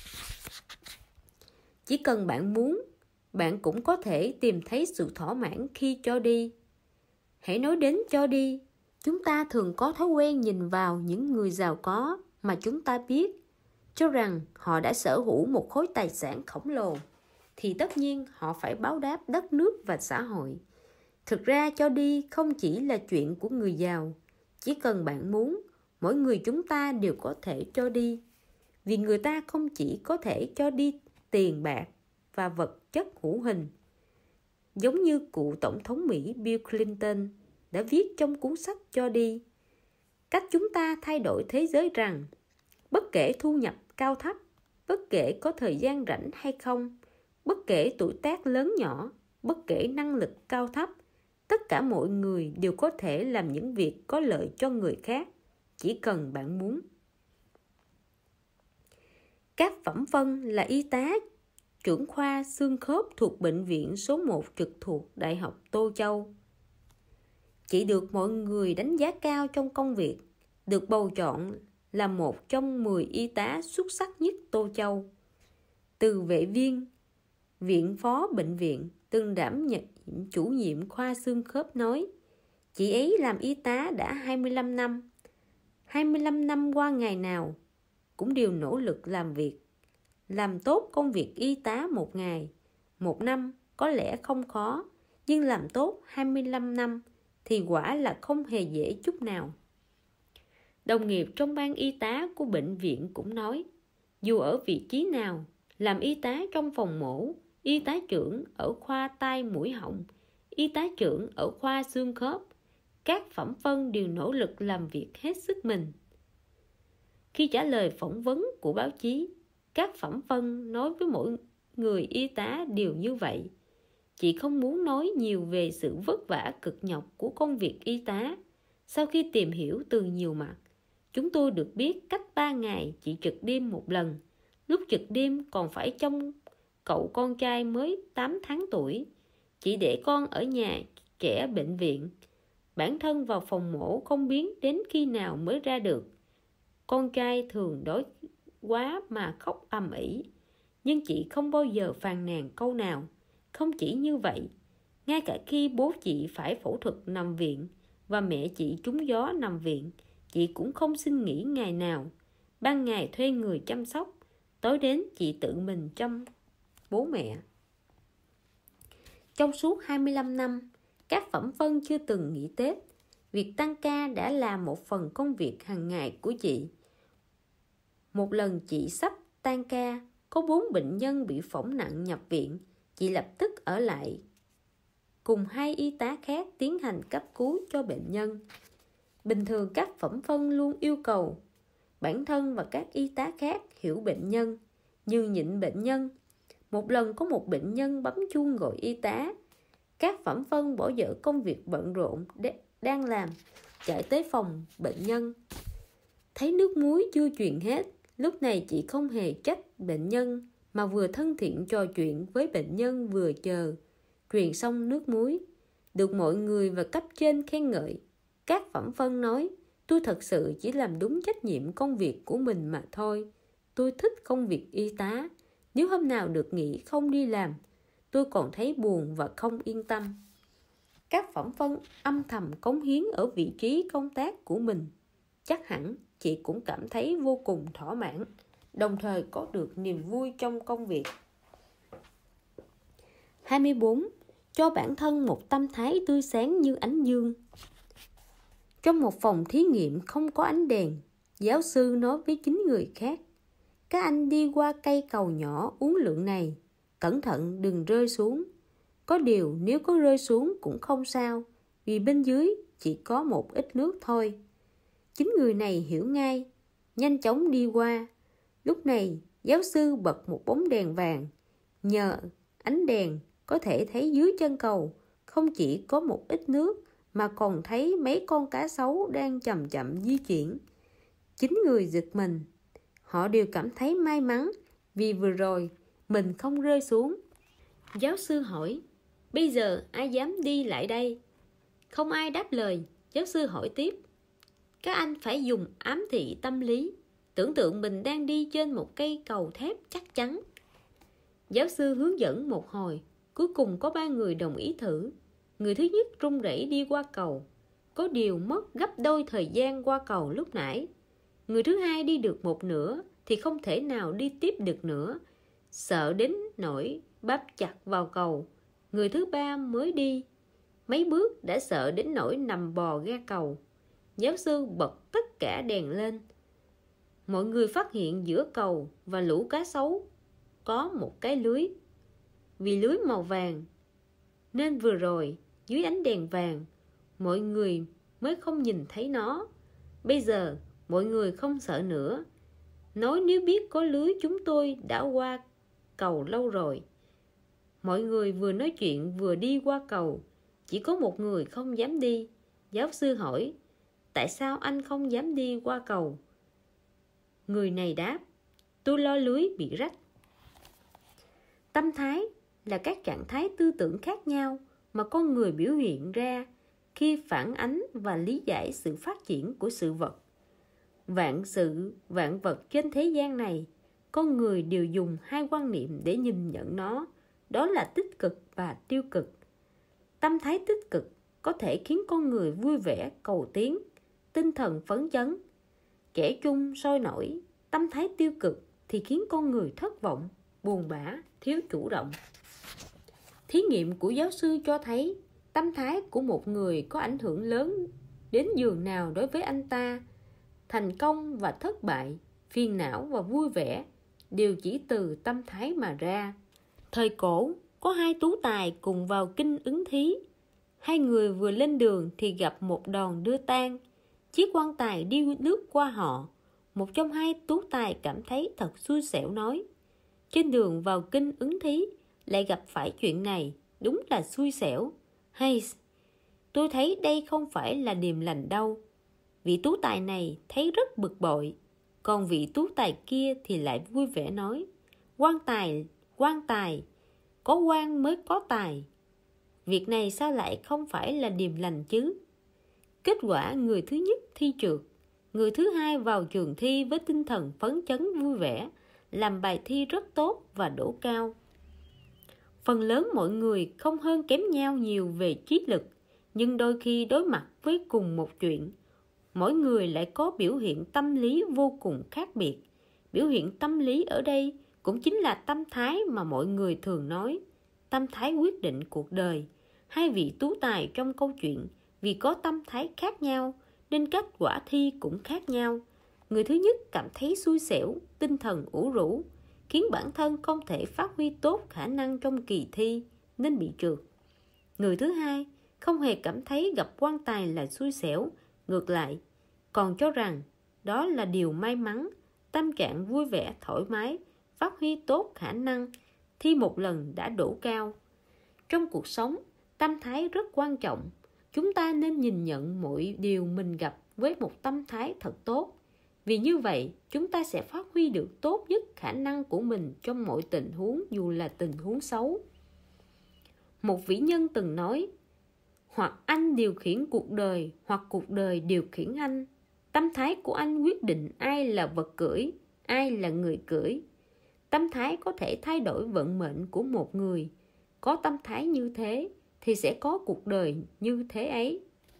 Chỉ cần bạn muốn, bạn cũng có thể tìm thấy sự thỏa mãn khi cho đi. Hãy nói đến cho đi, chúng ta thường có thói quen nhìn vào những người giàu có mà chúng ta biết, cho rằng họ đã sở hữu một khối tài sản khổng lồ, thì tất nhiên họ phải báo đáp đất nước và xã hội. Thực ra cho đi không chỉ là chuyện của người giàu. Chỉ cần bạn muốn, mỗi người chúng ta đều có thể cho đi. Vì người ta không chỉ có thể cho đi tiền bạc và vật chất hữu hình. Giống như cựu Tổng thống Mỹ Bill Clinton đã viết trong cuốn sách Cho đi, cách chúng ta thay đổi thế giới rằng, bất kể thu nhập cao thấp, bất kể có thời gian rảnh hay không, bất kể tuổi tác lớn nhỏ, bất kể năng lực cao thấp, tất cả mọi người đều có thể làm những việc có lợi cho người khác, chỉ cần bạn muốn. Các Phẩm Vân là y tá trưởng khoa xương khớp thuộc bệnh viện số một trực thuộc Đại học Tô Châu. Chị được mọi người đánh giá cao trong công việc, được bầu chọn là một trong mười y tá xuất sắc nhất Tô Châu. Từ vệ viên, viện phó bệnh viện, từng đảm nhận chủ nhiệm khoa xương khớp nói, chị ấy làm y tá đã hai mươi lăm năm. hai mươi lăm năm qua ngày nào cũng đều nỗ lực làm việc. Làm tốt công việc y tá một ngày, một năm có lẽ không khó, nhưng làm tốt hai mươi lăm năm thì quả là không hề dễ chút nào. Đồng nghiệp trong ban y tá của bệnh viện cũng nói, dù ở vị trí nào, làm y tá trong phòng mổ, y tá trưởng ở khoa tai mũi họng, y tá trưởng ở khoa xương khớp, các Phẩm Vân đều nỗ lực làm việc hết sức mình. Khi trả lời phỏng vấn của báo chí, các Phẩm Vân nói với mỗi người y tá đều như vậy. Chị không muốn nói nhiều về sự vất vả cực nhọc của công việc y tá. Sau khi tìm hiểu từ nhiều mặt, chúng tôi được biết cách ba ngày chị trực đêm một lần. Lúc trực đêm còn phải trông cậu con trai mới tám tháng tuổi. Chị để con ở nhà trẻ bệnh viện. Bản thân vào phòng mổ không biết đến khi nào mới ra được. Con trai thường đói quá mà khóc ầm ĩ, nhưng chị không bao giờ phàn nàn câu nào. Không chỉ như vậy, ngay cả khi bố chị phải phẫu thuật nằm viện và mẹ chị trúng gió nằm viện, chị cũng không xin nghỉ ngày nào. Ban ngày thuê người chăm sóc, tối đến chị tự mình chăm bố mẹ. Trong suốt hai mươi lăm năm, các Phẩm Vân chưa từng nghỉ Tết. Việc tăng ca đã là một phần công việc hàng ngày của chị. Một lần chị sắp tan ca, có bốn bệnh nhân bị phỏng nặng nhập viện, chị lập tức ở lại cùng hai y tá khác tiến hành cấp cứu cho bệnh nhân. Bình thường các phẩm phân luôn yêu cầu bản thân và các y tá khác hiểu bệnh nhân, như nhịn bệnh nhân. Một lần có một bệnh nhân bấm chuông gọi y tá, các phẩm phân bỏ dở công việc bận rộn đang làm, chạy tới phòng bệnh nhân. Thấy nước muối chưa truyền hết, lúc này chị không hề trách bệnh nhân, mà vừa thân thiện trò chuyện với bệnh nhân vừa chờ truyền xong nước muối. Được mọi người và cấp trên khen ngợi. Các phẩm phân nói, tôi thật sự chỉ làm đúng trách nhiệm công việc của mình mà thôi. Tôi thích công việc y tá. Nếu hôm nào được nghỉ không đi làm, tôi còn thấy buồn và không yên tâm. Các phẩm phân âm thầm cống hiến ở vị trí công tác của mình. Chắc hẳn chị cũng cảm thấy vô cùng thỏa mãn, đồng thời có được niềm vui trong công việc. hai mươi bốn. Cho bản thân một tâm thái tươi sáng như ánh dương. Trong một phòng thí nghiệm không có ánh đèn, giáo sư nói với chín người khác: các anh đi qua cây cầu nhỏ uốn lượn này, cẩn thận đừng rơi xuống. Có điều nếu có rơi xuống cũng không sao, vì bên dưới chỉ có một ít nước thôi. Chín người này hiểu ngay, nhanh chóng đi qua. Lúc này giáo sư bật một bóng đèn vàng. Nhờ ánh đèn có thể thấy dưới chân cầu không chỉ có một ít nước, mà còn thấy mấy con cá sấu đang chậm chậm di chuyển. Chín người giật mình. Họ đều cảm thấy may mắn vì vừa rồi mình không rơi xuống. Giáo sư hỏi: bây giờ ai dám đi lại đây? Không ai đáp lời. Giáo sư hỏi tiếp: các anh phải dùng ám thị tâm lý, tưởng tượng mình đang đi trên một cây cầu thép chắc chắn. Giáo sư hướng dẫn một hồi, cuối cùng có ba người đồng ý thử. Người thứ nhất run rẩy đi qua cầu, có điều mất gấp đôi thời gian qua cầu lúc nãy. Người thứ hai đi được một nửa thì không thể nào đi tiếp được nữa, sợ đến nỗi bám chặt vào cầu. Người thứ ba mới đi mấy bước đã sợ đến nỗi nằm bò ga cầu. Giáo sư bật tất cả đèn lên. Mọi người phát hiện giữa cầu và lũ cá sấu có một cái lưới. Vì lưới màu vàng nên vừa rồi dưới ánh đèn vàng mọi người mới không nhìn thấy nó. Bây giờ mọi người không sợ nữa, nói nếu biết có lưới chúng tôi đã qua cầu lâu rồi. Mọi người vừa nói chuyện vừa đi qua cầu. Chỉ có một người không dám đi. Giáo sư hỏi: tại sao anh không dám đi qua cầu? Người này đáp: tôi lo lưới bị rách. Tâm thái là các trạng thái tư tưởng khác nhau mà con người biểu hiện ra khi phản ánh và lý giải sự phát triển của sự vật. Vạn sự, vạn vật trên thế gian này, con người đều dùng hai quan niệm để nhìn nhận nó, đó là tích cực và tiêu cực. Tâm thái tích cực có thể khiến con người vui vẻ, cầu tiến, tinh thần phấn chấn, trẻ trung, sôi nổi. Tâm thái tiêu cực thì khiến con người thất vọng, buồn bã, thiếu chủ động. Thí nghiệm của giáo sư cho thấy tâm thái của một người có ảnh hưởng lớn đến giường nào đối với anh ta. Thành công và thất bại, phiền não và vui vẻ đều chỉ từ tâm thái mà ra. Thời cổ, có hai tú tài cùng vào kinh ứng thí. Hai người vừa lên đường thì gặp một đòn đưa tang. Chiếc quan tài đi lướt qua họ. Một trong hai tú tài cảm thấy thật xui xẻo nói: trên đường vào kinh ứng thí lại gặp phải chuyện này, đúng là xui xẻo. Hay, tôi thấy đây không phải là điềm lành đâu. Vị tú tài này thấy rất bực bội, còn vị tú tài kia thì lại vui vẻ nói: quan tài, quan tài, có quan mới có tài. Việc này sao lại không phải là điềm lành chứ? Kết quả người thứ nhất thi trượt, người thứ hai vào trường thi với tinh thần phấn chấn vui vẻ, làm bài thi rất tốt và đỗ cao. Phần lớn mọi người không hơn kém nhau nhiều về trí lực, nhưng đôi khi đối mặt với cùng một chuyện, mỗi người lại có biểu hiện tâm lý vô cùng khác biệt. Biểu hiện tâm lý ở đây cũng chính là tâm thái mà mọi người thường nói, tâm thái quyết định cuộc đời. Hai vị tú tài trong câu chuyện vì có tâm thái khác nhau nên kết quả thi cũng khác nhau. Người thứ nhất cảm thấy xui xẻo, tinh thần ủ rũ, khiến bản thân không thể phát huy tốt khả năng trong kỳ thi nên bị trượt. Người thứ hai không hề cảm thấy gặp quan tài là xui xẻo, ngược lại, còn cho rằng đó là điều may mắn, tâm trạng vui vẻ thoải mái, phát huy tốt khả năng, thi một lần đã đỗ cao. Trong cuộc sống, tâm thái rất quan trọng. Chúng ta nên nhìn nhận mọi điều mình gặp với một tâm thái thật tốt. Vì như vậy, chúng ta sẽ phát huy được tốt nhất khả năng của mình trong mọi tình huống, dù là tình huống xấu. Một vĩ nhân từng nói, hoặc anh điều khiển cuộc đời, hoặc cuộc đời điều khiển anh. Tâm thái của anh quyết định ai là vật cưỡi, ai là người cưỡi. Tâm thái có thể thay đổi vận mệnh của một người. Có tâm thái như thế thì sẽ có cuộc đời như thế ấy.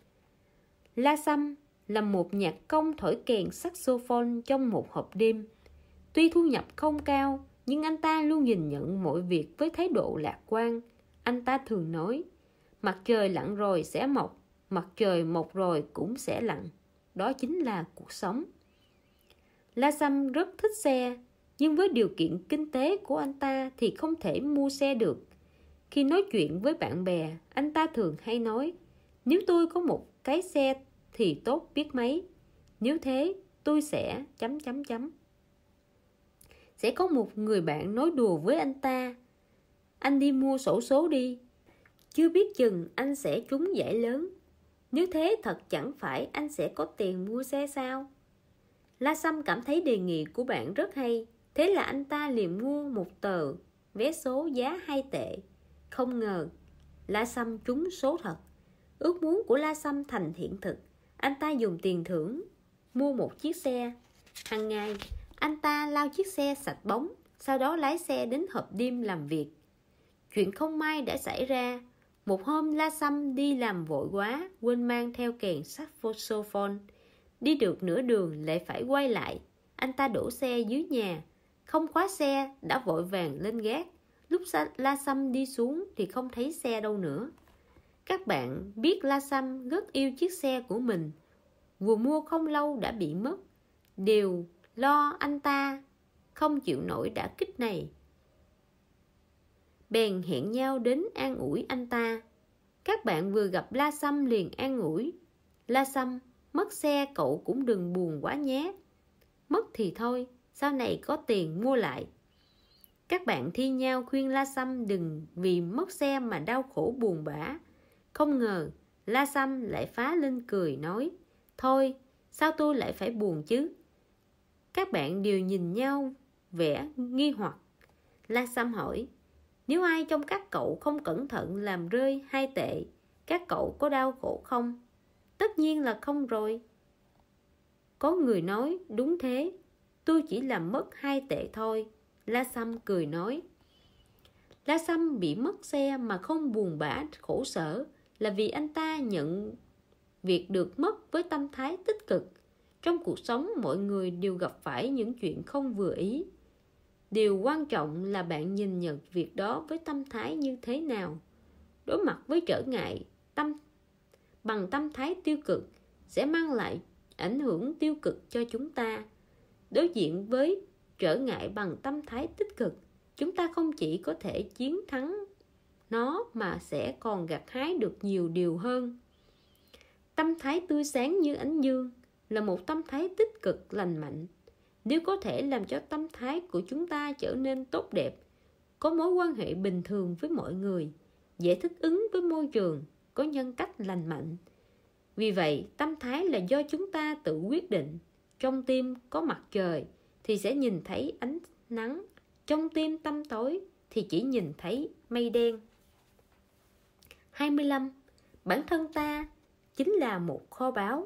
La Sam là một nhạc công thổi kèn saxophone trong một hộp đêm. Tuy thu nhập không cao, nhưng anh ta luôn nhìn nhận mọi việc với thái độ lạc quan. Anh ta thường nói, mặt trời lặn rồi sẽ mọc, mặt trời mọc rồi cũng sẽ lặn. Đó chính là cuộc sống. La Sam rất thích xe, nhưng với điều kiện kinh tế của anh ta thì không thể mua xe được. Khi nói chuyện với bạn bè, anh ta thường hay nói, nếu tôi có một cái xe thì tốt biết mấy. Nếu thế, tôi sẽ... chấm chấm chấm. Sẽ có một người bạn nói đùa với anh ta, anh đi mua xổ số đi, chưa biết chừng anh sẽ trúng giải lớn. Nếu thế thật chẳng phải anh sẽ có tiền mua xe sao? La Sam cảm thấy đề nghị của bạn rất hay. Thế là anh ta liền mua một tờ vé số giá hai tệ. Không ngờ La Sam trúng số thật. Ước muốn của La Sam thành hiện thực. Anh ta dùng tiền thưởng mua một chiếc xe. Hàng ngày anh ta lau chiếc xe sạch bóng, sau đó lái xe đến hộp đêm làm việc. Chuyện không may đã xảy ra. Một hôm La Sam đi làm vội quá, quên mang theo kèn saxophone. Đi được nửa đường lại phải quay lại. Anh ta đổ xe dưới nhà, không khóa xe, đã vội vàng lên gác. Lúc La Sam đi xuống thì không thấy xe đâu nữa. Các bạn biết La Sam rất yêu chiếc xe của mình, vừa mua không lâu đã bị mất. Đều lo anh ta không chịu nổi đả kích này, bèn hẹn nhau đến an ủi anh ta. Các bạn vừa gặp La Sam liền an ủi, La Sam, mất xe cậu cũng đừng buồn quá nhé. Mất thì thôi, sau này có tiền mua lại. Các bạn thi nhau khuyên La Sam đừng vì mất xe mà đau khổ buồn bã. Không ngờ La Sam lại phá lên cười nói, thôi, sao tôi lại phải buồn chứ? Các bạn đều nhìn nhau vẻ nghi hoặc. La Sam hỏi, nếu ai trong các cậu không cẩn thận làm rơi hai tệ, các cậu có đau khổ không? Tất nhiên là không rồi. Có người nói, đúng thế, tôi chỉ làm mất hai tệ thôi. La Sam cười nói. La Sam bị mất xe mà không buồn bã khổ sở là vì anh ta nhận việc được mất với tâm thái tích cực. Trong cuộc sống mọi người đều gặp phải những chuyện không vừa ý. Điều quan trọng là bạn nhìn nhận việc đó với tâm thái như thế nào. Đối mặt với trở ngại tâm bằng tâm thái tiêu cực sẽ mang lại ảnh hưởng tiêu cực cho chúng ta. Đối diện với trở ngại bằng tâm thái tích cực, chúng ta không chỉ có thể chiến thắng nó mà sẽ còn gặt hái được nhiều điều hơn. Tâm thái tươi sáng như ánh dương là một tâm thái tích cực lành mạnh. Nếu có thể làm cho tâm thái của chúng ta trở nên tốt đẹp, có mối quan hệ bình thường với mọi người, dễ thích ứng với môi trường, có nhân cách lành mạnh. Vì vậy, tâm thái là do chúng ta tự quyết định. Trong tim có mặt trời thì sẽ nhìn thấy ánh nắng, trong tim tăm tối thì chỉ nhìn thấy mây đen. hai mươi lăm. Bản thân ta chính là một kho báu.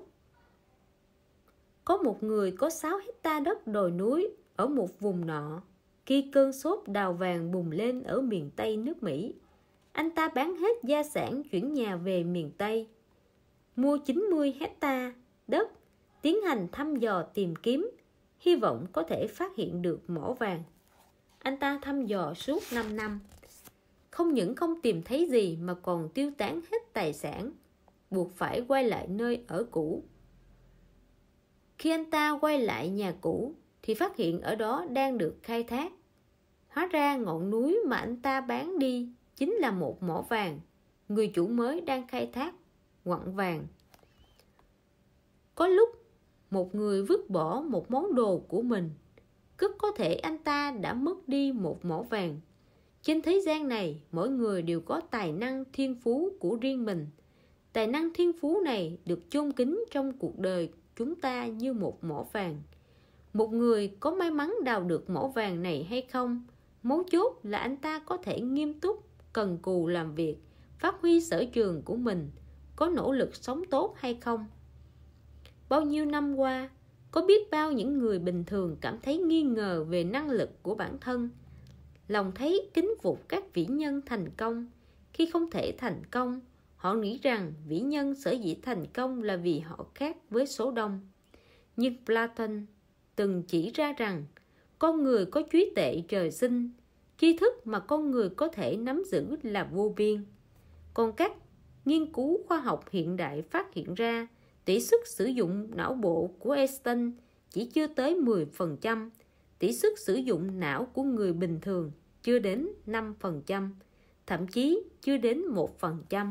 Có một người có sáu hecta đất đồi núi ở một vùng nọ. Khi cơn sốt đào vàng bùng lên ở miền Tây nước Mỹ, anh ta bán hết gia sản chuyển nhà về miền Tây, mua chín mươi hecta đất, tiến hành thăm dò tìm kiếm, hy vọng có thể phát hiện được mỏ vàng. Anh ta thăm dò suốt năm năm, không những không tìm thấy gì mà còn tiêu tán hết tài sản, buộc phải quay lại nơi ở cũ. Khi anh ta quay lại nhà cũ thì phát hiện ở đó đang được khai thác. Hóa ra ngọn núi mà anh ta bán đi chính là một mỏ vàng. Người chủ mới đang khai thác quặng vàng. Có lúc một người vứt bỏ một món đồ của mình, rất có thể anh ta đã mất đi một mỏ vàng. Trên thế gian này, mỗi người đều có tài năng thiên phú của riêng mình. Tài năng thiên phú này được chôn kín trong cuộc đời chúng ta như một mỏ vàng. Một người có may mắn đào được mỏ vàng này hay không, mấu chốt là anh ta có thể nghiêm túc, cần cù làm việc, phát huy sở trường của mình, có nỗ lực sống tốt hay không. Bao nhiêu năm qua, có biết bao những người bình thường cảm thấy nghi ngờ về năng lực của bản thân, lòng thấy kính phục các vĩ nhân thành công. Khi không thể thành công, họ nghĩ rằng vĩ nhân sở dĩ thành công là vì họ khác với số đông. Nhưng Platon từng chỉ ra rằng con người có trí tuệ trời sinh, tri thức mà con người có thể nắm giữ là vô biên. Còn các nghiên cứu khoa học hiện đại phát hiện ra tỷ suất sử dụng não bộ của Einstein chỉ chưa tới mười phần trăm, tỷ suất sử dụng não của người bình thường chưa đến năm phần trăm, thậm chí chưa đến một phần trăm.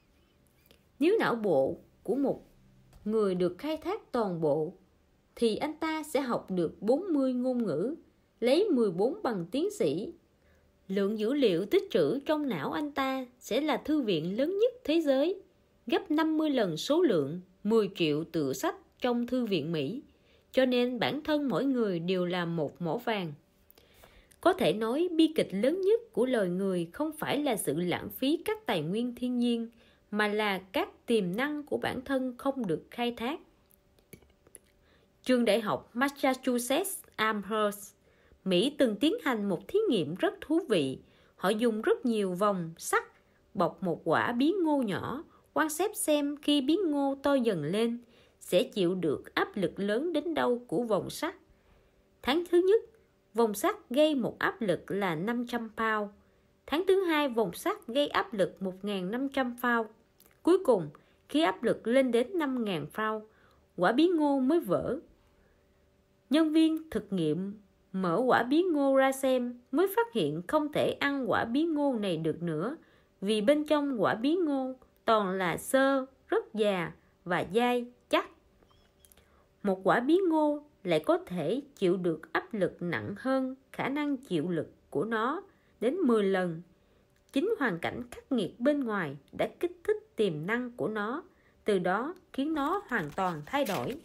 Nếu não bộ của một người được khai thác toàn bộ, thì anh ta sẽ học được bốn mươi ngôn ngữ, lấy mười bốn bằng tiến sĩ. Lượng dữ liệu tích trữ trong não anh ta sẽ là thư viện lớn nhất thế giới, gấp năm mươi lần số lượng mười triệu tựa sách trong thư viện Mỹ. Cho nên bản thân mỗi người đều là một mỏ vàng. Có thể nói bi kịch lớn nhất của loài người không phải là sự lãng phí các tài nguyên thiên nhiên, mà là các tiềm năng của bản thân không được khai thác. Trường đại học Massachusetts Amherst, Mỹ từng tiến hành một thí nghiệm rất thú vị. Họ dùng rất nhiều vòng sắt bọc một quả bí ngô nhỏ, quan sát xem khi bí ngô to dần lên sẽ chịu được áp lực lớn đến đâu của vòng sắt. Tháng thứ nhất, vòng sắt gây một áp lực là năm trăm pound. Tháng thứ hai, vòng sắt gây áp lực một nghìn năm trăm pound. Cuối cùng, khi áp lực lên đến năm nghìn pound, quả bí ngô mới vỡ. Nhân viên thực nghiệm mở quả bí ngô ra xem mới phát hiện không thể ăn quả bí ngô này được nữa, vì bên trong quả bí ngô toàn là xơ, rất già và dai chắc. Một quả bí ngô lại có thể chịu được áp lực nặng hơn khả năng chịu lực của nó đến mười lần. Chính hoàn cảnh khắc nghiệt bên ngoài đã kích thích tiềm năng của nó, từ đó khiến nó hoàn toàn thay đổi.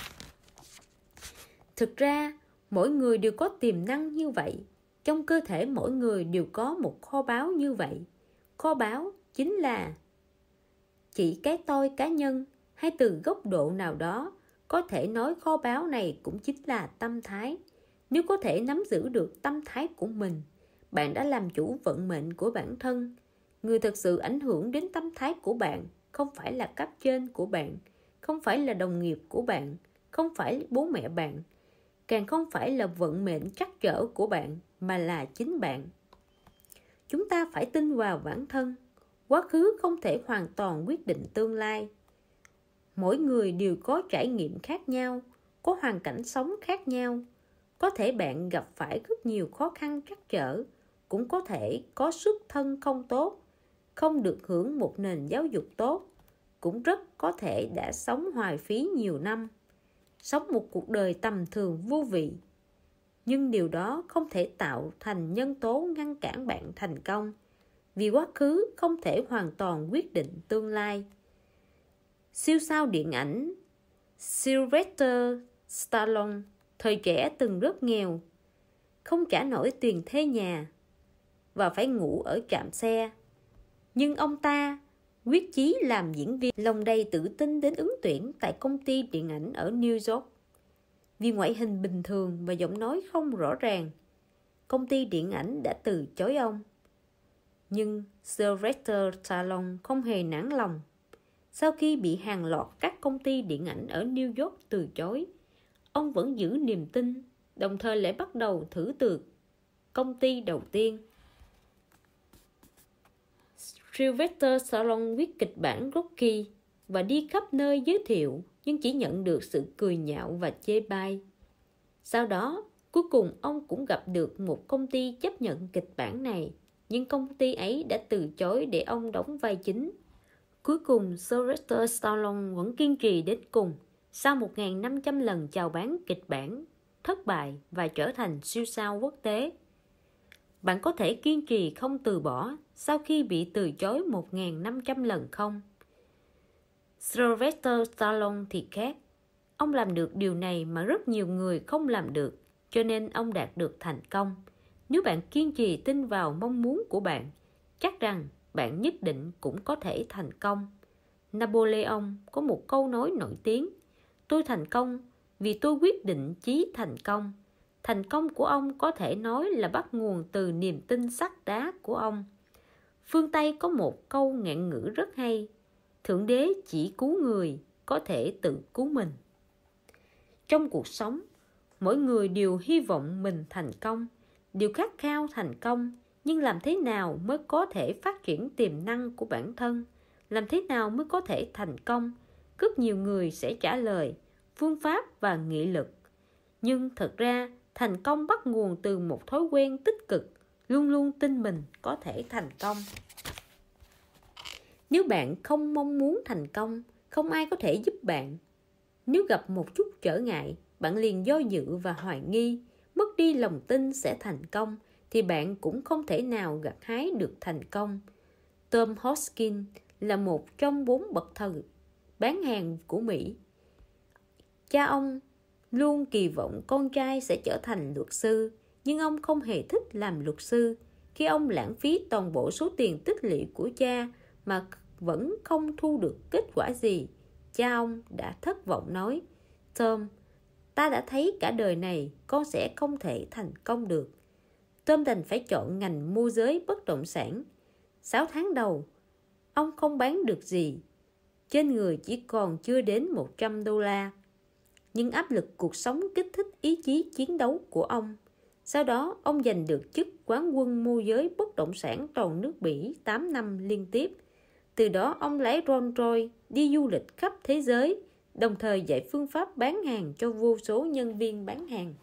Thực ra, mỗi người đều có tiềm năng như vậy. Trong cơ thể mỗi người đều có một kho báu như vậy. Kho báu chính là chỉ cái tôi cá nhân, hay từ góc độ nào đó, có thể nói kho báu này cũng chính là tâm thái. Nếu có thể nắm giữ được tâm thái của mình, bạn đã làm chủ vận mệnh của bản thân. Người thực sự ảnh hưởng đến tâm thái của bạn không phải là cấp trên của bạn, không phải là đồng nghiệp của bạn, không phải bố mẹ bạn, càng không phải là vận mệnh trắc trở của bạn, mà là chính bạn. Chúng ta phải tin vào bản thân. Quá khứ không thể hoàn toàn quyết định tương lai. Mỗi người đều có trải nghiệm khác nhau, có hoàn cảnh sống khác nhau. Có thể bạn gặp phải rất nhiều khó khăn trắc trở, cũng có thể có xuất thân không tốt, không được hưởng một nền giáo dục tốt, cũng rất có thể đã sống hoài phí nhiều năm, sống một cuộc đời tầm thường vô vị. Nhưng điều đó không thể tạo thành nhân tố ngăn cản bạn thành công, vì quá khứ không thể hoàn toàn quyết định tương lai. Siêu sao điện ảnh Sylvester Stallone thời trẻ từng rất nghèo, không trả nổi tiền thuê nhà và phải ngủ ở trạm xe. Nhưng ông ta quyết chí làm diễn viên, lòng đầy tự tin đến ứng tuyển tại công ty điện ảnh ở New York. Vì ngoại hình bình thường và giọng nói không rõ ràng, công ty điện ảnh đã từ chối ông. Nhưng Sylvester Stallone không hề nản lòng. Sau khi bị hàng loạt các công ty điện ảnh ở New York từ chối, ông vẫn giữ niềm tin, đồng thời lại bắt đầu thử từ công ty đầu tiên. Sylvester Stallone viết kịch bản Rocky và đi khắp nơi giới thiệu, nhưng chỉ nhận được sự cười nhạo và chê bai. Sau đó, cuối cùng ông cũng gặp được một công ty chấp nhận kịch bản này, nhưng công ty ấy đã từ chối để ông đóng vai chính. Cuối cùng, Sylvester Stallone vẫn kiên trì đến cùng. Sau một nghìn năm trăm lần chào bán kịch bản, thất bại và trở thành siêu sao quốc tế. Bạn có thể kiên trì không từ bỏ sau khi bị từ chối một nghìn năm trăm lần không? Sylvester Stallone thì khác. Ông làm được điều này mà rất nhiều người không làm được, cho nên ông đạt được thành công. Nếu bạn kiên trì tin vào mong muốn của bạn, chắc rằng bạn nhất định cũng có thể thành công. Napoleon có một câu nói nổi tiếng: tôi thành công vì tôi quyết định chí thành công. Thành công của ông có thể nói là bắt nguồn từ niềm tin sắt đá của ông. Phương Tây có một câu ngạn ngữ rất hay: Thượng đế chỉ cứu người có thể tự cứu mình. Trong cuộc sống, mỗi người đều hy vọng mình thành công, đều khát khao thành công. Nhưng làm thế nào mới có thể phát triển tiềm năng của bản thân? Làm thế nào mới có thể thành công? Rất nhiều người sẽ trả lời phương pháp và nghị lực. Nhưng thật ra, thành công bắt nguồn từ một thói quen tích cực, luôn luôn tin mình có thể thành công. Nếu bạn không mong muốn thành công, không ai có thể giúp bạn. Nếu gặp một chút trở ngại, bạn liền do dự và hoài nghi, mất đi lòng tin sẽ thành công, thì bạn cũng không thể nào gặt hái được thành công. Tom Hoskins là một trong bốn bậc thầy bán hàng của Mỹ. Cha ông luôn kỳ vọng con trai sẽ trở thành luật sư, nhưng ông không hề thích làm luật sư. Khi ông lãng phí toàn bộ số tiền tích lũy của cha mà vẫn không thu được kết quả gì, cha ông đã thất vọng nói: Tom, ta đã thấy cả đời này con sẽ không thể thành công được. Tom đành phải chọn ngành môi giới bất động sản. Sáu tháng đầu, ông không bán được gì. Trên người chỉ còn chưa đến một trăm đô la. Nhưng áp lực cuộc sống kích thích ý chí chiến đấu của ông. Sau đó, ông giành được chức quán quân môi giới bất động sản toàn nước Bỉ tám năm liên tiếp. Từ đó, ông lái Rolls Royce đi du lịch khắp thế giới, đồng thời dạy phương pháp bán hàng cho vô số nhân viên bán hàng.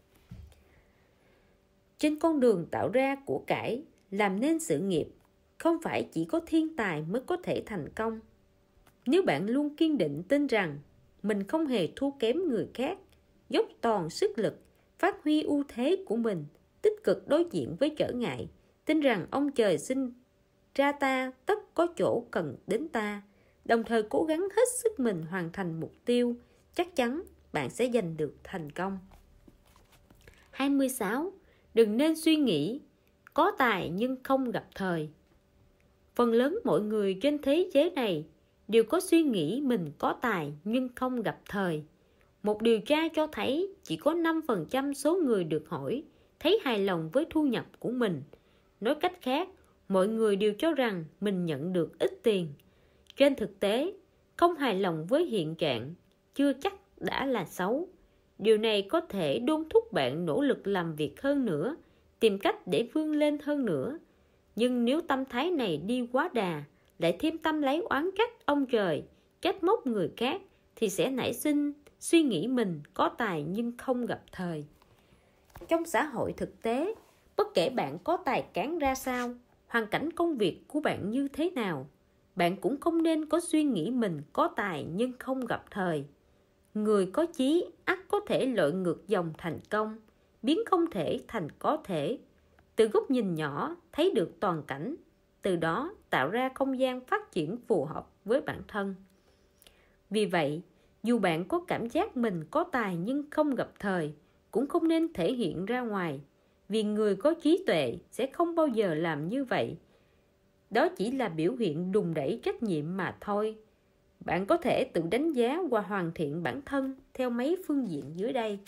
Trên con đường tạo ra của cải, làm nên sự nghiệp, không phải chỉ có thiên tài mới có thể thành công. Nếu bạn luôn kiên định tin rằng mình không hề thua kém người khác, dốc toàn sức lực, phát huy ưu thế của mình, tích cực đối diện với trở ngại, tin rằng ông trời sinh ra ta tất có chỗ cần đến ta, đồng thời cố gắng hết sức mình hoàn thành mục tiêu, chắc chắn bạn sẽ giành được thành công. hai mươi sáu. Đừng nên suy nghĩ có tài nhưng không gặp thời. Phần lớn mọi người trên thế giới này đều có suy nghĩ mình có tài nhưng không gặp thời. Một điều tra cho thấy chỉ có năm phần trăm số người được hỏi thấy hài lòng với thu nhập của mình. Nói cách khác, mọi người đều cho rằng mình nhận được ít tiền. Trên thực tế, không hài lòng với hiện trạng chưa chắc đã là xấu. Điều này có thể đôn thúc bạn nỗ lực làm việc hơn nữa, tìm cách để vươn lên hơn nữa. Nhưng nếu tâm thái này đi quá đà, lại thêm tâm lấy oán trách ông trời, trách móc người khác, thì sẽ nảy sinh suy nghĩ mình có tài nhưng không gặp thời. Trong xã hội thực tế, bất kể bạn có tài cán ra sao, hoàn cảnh công việc của bạn như thế nào, bạn cũng không nên có suy nghĩ mình có tài nhưng không gặp thời. Người có chí ắt có thể lội ngược dòng thành công, biến không thể thành có thể. Từ góc nhìn nhỏ thấy được toàn cảnh, từ đó tạo ra không gian phát triển phù hợp với bản thân. Vì vậy, dù bạn có cảm giác mình có tài nhưng không gặp thời, cũng không nên thể hiện ra ngoài, vì người có trí tuệ sẽ không bao giờ làm như vậy. Đó chỉ là biểu hiện đùn đẩy trách nhiệm mà thôi. Bạn có thể tự đánh giá và hoàn thiện bản thân theo mấy phương diện dưới đây.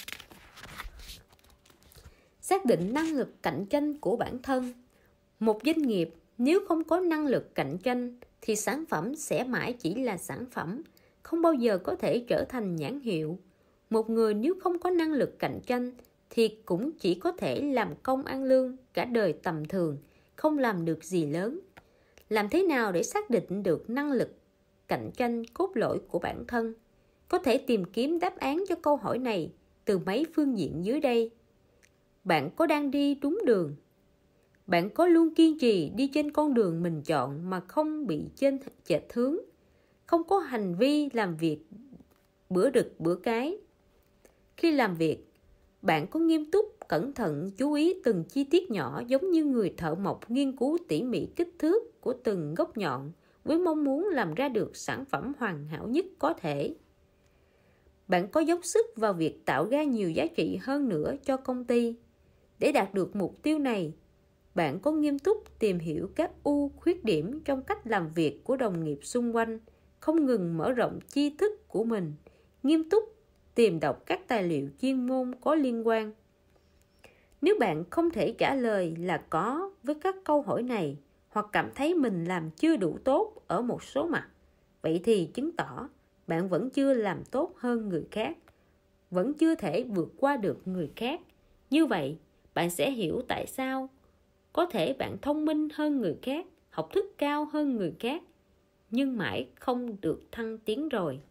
Xác định năng lực cạnh tranh của bản thân. Một doanh nghiệp nếu không có năng lực cạnh tranh thì sản phẩm sẽ mãi chỉ là sản phẩm, không bao giờ có thể trở thành nhãn hiệu. Một người nếu không có năng lực cạnh tranh thì cũng chỉ có thể làm công ăn lương cả đời tầm thường, không làm được gì lớn. Làm thế nào để xác định được năng lực cạnh tranh cốt lõi của bản thân. Có thể tìm kiếm đáp án cho câu hỏi này từ mấy phương diện dưới đây. Bạn có đang đi đúng đường? Bạn có luôn kiên trì đi trên con đường mình chọn mà không bị chênh chệch hướng? Không có hành vi làm việc bữa đực bữa cái? Khi làm việc, bạn có nghiêm túc, cẩn thận, chú ý từng chi tiết nhỏ giống như người thợ mộc nghiên cứu tỉ mỉ kích thước của từng góc nhọn với mong muốn làm ra được sản phẩm hoàn hảo nhất có thể? Bạn có dốc sức vào việc tạo ra nhiều giá trị hơn nữa cho công ty? Để đạt được mục tiêu này, bạn có nghiêm túc tìm hiểu các ưu khuyết điểm trong cách làm việc của đồng nghiệp xung quanh, không ngừng mở rộng tri thức của mình, nghiêm túc tìm đọc các tài liệu chuyên môn có liên quan? Nếu bạn không thể trả lời là có với các câu hỏi này, hoặc cảm thấy mình làm chưa đủ tốt ở một số mặt, vậy thì chứng tỏ bạn vẫn chưa làm tốt hơn người khác, vẫn chưa thể vượt qua được người khác. Như vậy, bạn sẽ hiểu tại sao có thể bạn thông minh hơn người khác, học thức cao hơn người khác, nhưng mãi không được thăng tiến rồi.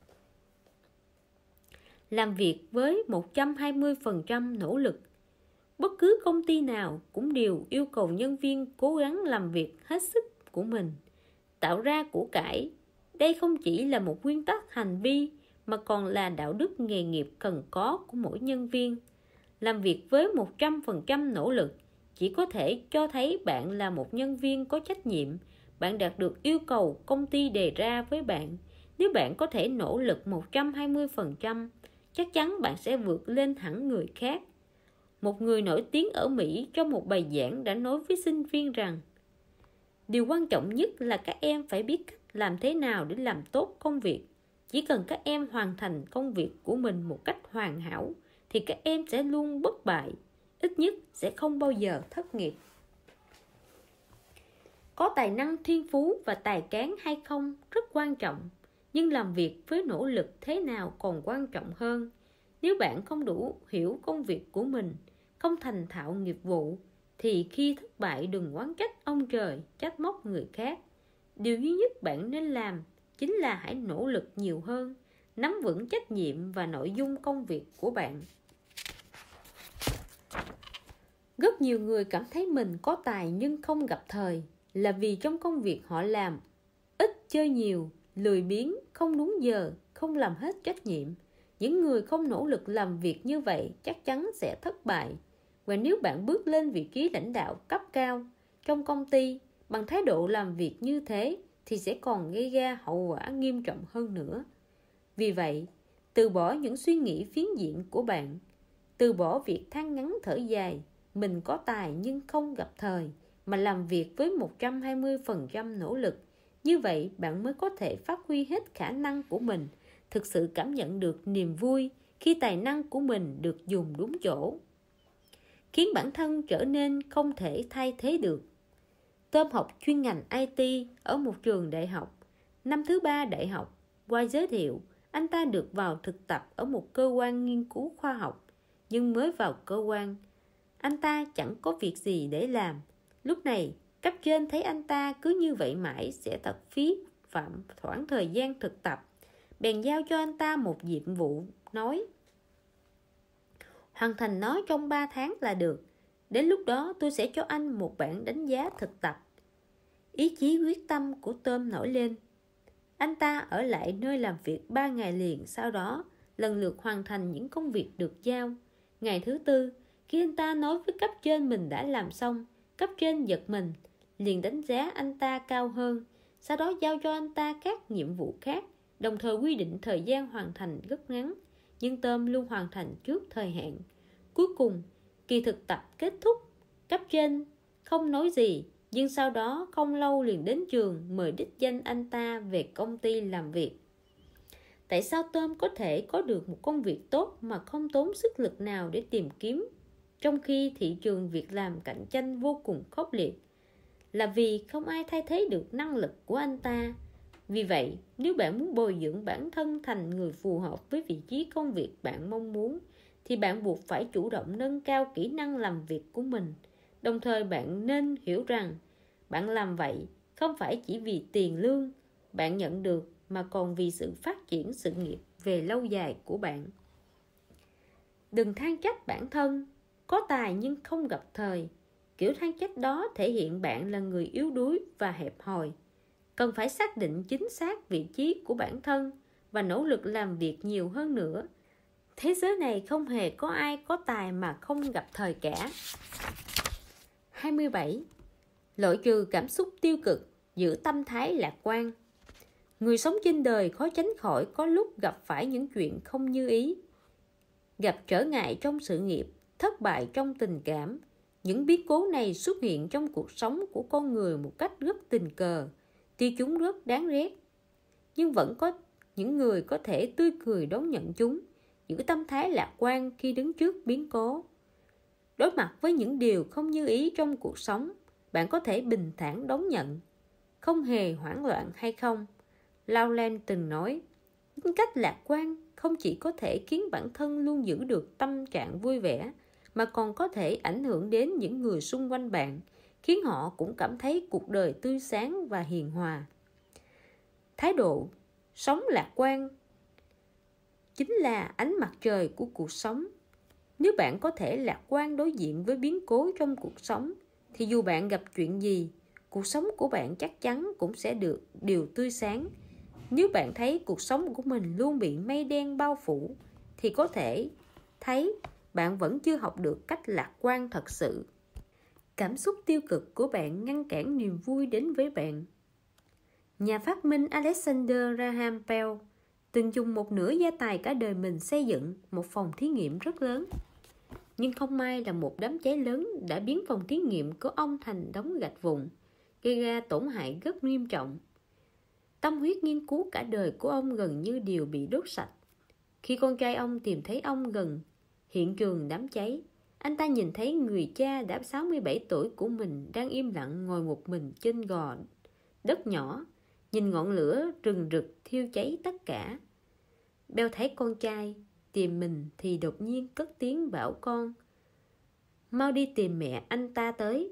Làm việc với một trăm hai mươi phần trăm nỗ lực. Bất cứ công ty nào cũng đều yêu cầu nhân viên cố gắng làm việc hết sức của mình, tạo ra của cải. Đây không chỉ là một nguyên tắc hành vi mà còn là đạo đức nghề nghiệp cần có của mỗi nhân viên. Làm việc với một trăm phần trăm nỗ lực chỉ có thể cho thấy bạn là một nhân viên có trách nhiệm. Bạn đạt được yêu cầu công ty đề ra với bạn. Nếu bạn có thể nỗ lực một trăm hai mươi phần trăm, chắc chắn bạn sẽ vượt lên hẳn người khác. Một người nổi tiếng ở Mỹ trong một bài giảng đã nói với sinh viên rằng điều quan trọng nhất là các em phải biết cách làm thế nào để làm tốt công việc. Chỉ cần các em hoàn thành công việc của mình một cách hoàn hảo thì các em sẽ luôn bất bại, ít nhất sẽ không bao giờ thất nghiệp. Có tài năng thiên phú và tài cán hay không rất quan trọng, nhưng làm việc với nỗ lực thế nào còn quan trọng hơn. Nếu bạn không đủ hiểu công việc của mình, không thành thạo nghiệp vụ, thì khi thất bại đừng oán trách ông trời, trách móc người khác. Điều duy nhất bạn nên làm chính là hãy nỗ lực nhiều hơn, nắm vững trách nhiệm và nội dung công việc của bạn. Rất nhiều người cảm thấy mình có tài nhưng không gặp thời, là vì trong công việc họ làm ít chơi nhiều, lười biếng, không đúng giờ, không làm hết trách nhiệm. Những người không nỗ lực làm việc như vậy chắc chắn sẽ thất bại. Và nếu bạn bước lên vị trí lãnh đạo cấp cao trong công ty bằng thái độ làm việc như thế thì sẽ còn gây ra hậu quả nghiêm trọng hơn nữa. Vì vậy, từ bỏ những suy nghĩ phiến diện của bạn, từ bỏ việc than ngắn thở dài mình có tài nhưng không gặp thời, mà làm việc với một trăm hai mươi phần trăm nỗ lực. Như vậy bạn mới có thể phát huy hết khả năng của mình, thực sự cảm nhận được niềm vui khi tài năng của mình được dùng đúng chỗ, khiến bản thân trở nên không thể thay thế được. Tom học chuyên ngành i tê ở một trường đại học. Năm thứ ba đại học, qua giới thiệu, anh ta được vào thực tập ở một cơ quan nghiên cứu khoa học. Nhưng mới vào cơ quan, anh ta chẳng có việc gì để làm. Lúc này, cấp trên thấy anh ta cứ như vậy mãi sẽ thật phí phạm khoảng thời gian thực tập. Bèn giao cho anh ta một nhiệm vụ, nói: hoàn thành nó trong ba tháng là được. Đến lúc đó tôi sẽ cho anh một bản đánh giá thực tập. Ý chí quyết tâm của Tom nổi lên. Anh ta ở lại nơi làm việc ba ngày liền, sau đó lần lượt hoàn thành những công việc được giao. Ngày thứ tư, khi anh ta nói với cấp trên mình đã làm xong, cấp trên giật mình, liền đánh giá anh ta cao hơn, sau đó giao cho anh ta các nhiệm vụ khác, đồng thời quy định thời gian hoàn thành rất ngắn, nhưng Tom luôn hoàn thành trước thời hạn. Cuối cùng, kỳ thực tập kết thúc, cấp trên không nói gì, nhưng sau đó không lâu liền đến trường mời đích danh anh ta về công ty làm việc. Tại sao Tom có thể có được một công việc tốt mà không tốn sức lực nào để tìm kiếm, trong khi thị trường việc làm cạnh tranh vô cùng khốc liệt? Là vì không ai thay thế được năng lực của anh ta. Vì vậy, nếu bạn muốn bồi dưỡng bản thân thành người phù hợp với vị trí công việc bạn mong muốn, thì bạn buộc phải chủ động nâng cao kỹ năng làm việc của mình. Đồng thời bạn nên hiểu rằng bạn làm vậy không phải chỉ vì tiền lương bạn nhận được, mà còn vì sự phát triển sự nghiệp về lâu dài của bạn. Đừng than trách bản thân, có tài nhưng không gặp thời. Kiểu than trách đó thể hiện bạn là người yếu đuối và hẹp hòi. Cần phải xác định chính xác vị trí của bản thân và nỗ lực làm việc nhiều hơn nữa. Thế giới này không hề có ai có tài mà không gặp thời cả. hai mươi bảy. Loại trừ cảm xúc tiêu cực, giữ tâm thái lạc quan. Người sống trên đời khó tránh khỏi có lúc gặp phải những chuyện không như ý. Gặp trở ngại trong sự nghiệp, thất bại trong tình cảm. Những biến cố này xuất hiện trong cuộc sống của con người một cách rất tình cờ, tuy chúng rất đáng ghét. Nhưng vẫn có những người có thể tươi cười đón nhận chúng, giữ tâm thái lạc quan khi đứng trước biến cố. Đối mặt với những điều không như ý trong cuộc sống, bạn có thể bình thản đón nhận, không hề hoảng loạn hay không. Lauren từng nói, tính cách lạc quan không chỉ có thể khiến bản thân luôn giữ được tâm trạng vui vẻ, mà còn có thể ảnh hưởng đến những người xung quanh bạn, khiến họ cũng cảm thấy cuộc đời tươi sáng và hiền hòa. Thái độ sống lạc quan chính là ánh mặt trời của cuộc sống. Nếu bạn có thể lạc quan đối diện với biến cố trong cuộc sống, thì dù bạn gặp chuyện gì, cuộc sống của bạn chắc chắn cũng sẽ được điều tươi sáng. Nếu bạn thấy cuộc sống của mình luôn bị mây đen bao phủ, thì có thể thấy bạn vẫn chưa học được cách lạc quan thật sự. Cảm xúc tiêu cực của bạn ngăn cản niềm vui đến với bạn. Nhà phát minh Alexander Graham Bell từng dùng một nửa gia tài cả đời mình xây dựng một phòng thí nghiệm rất lớn. Nhưng không may là một đám cháy lớn đã biến phòng thí nghiệm của ông thành đống gạch vụn, gây ra tổn hại rất nghiêm trọng. Tâm huyết nghiên cứu cả đời của ông gần như đều bị đốt sạch. Khi con trai ông tìm thấy ông gần hiện trường đám cháy, anh ta nhìn thấy người cha đã sáu mươi bảy tuổi của mình đang im lặng ngồi một mình trên gò đất nhỏ, nhìn ngọn lửa rừng rực thiêu cháy tất cả. Bell thấy con trai tìm mình thì đột nhiên cất tiếng bảo con: "Mau đi tìm mẹ anh ta tới.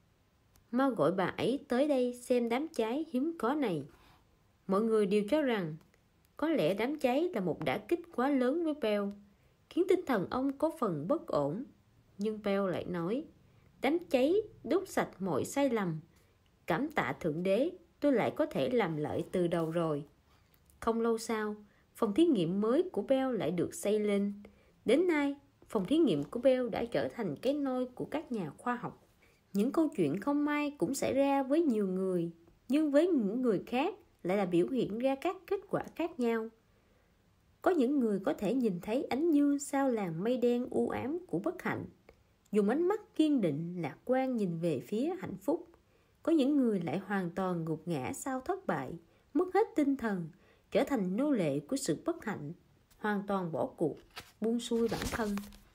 Mau gọi bà ấy tới đây xem đám cháy hiếm có này." Mọi người đều cho rằng có lẽ đám cháy là một đả kích quá lớn với Bell, khiến tinh thần ông có phần bất ổn. Nhưng Bell lại nói: "Đám cháy đốt sạch mọi sai lầm. Cảm tạ Thượng Đế, tôi lại có thể làm lại từ đầu rồi." Không lâu sau, phòng thí nghiệm mới của Bell lại được xây lên. Đến nay, phòng thí nghiệm của Bell đã trở thành cái nôi của các nhà khoa học. Những câu chuyện không may cũng xảy ra với nhiều người, nhưng với những người khác lại là biểu hiện ra các kết quả khác nhau. Có những người có thể nhìn thấy ánh dương sau làn mây đen u ám của bất hạnh, dùng ánh mắt kiên định lạc quan nhìn về phía hạnh phúc. Có những người lại hoàn toàn gục ngã sau thất bại, mất hết tinh thần, trở thành nô lệ của sự bất hạnh, hoàn toàn bỏ cuộc, buông xuôi bản thân.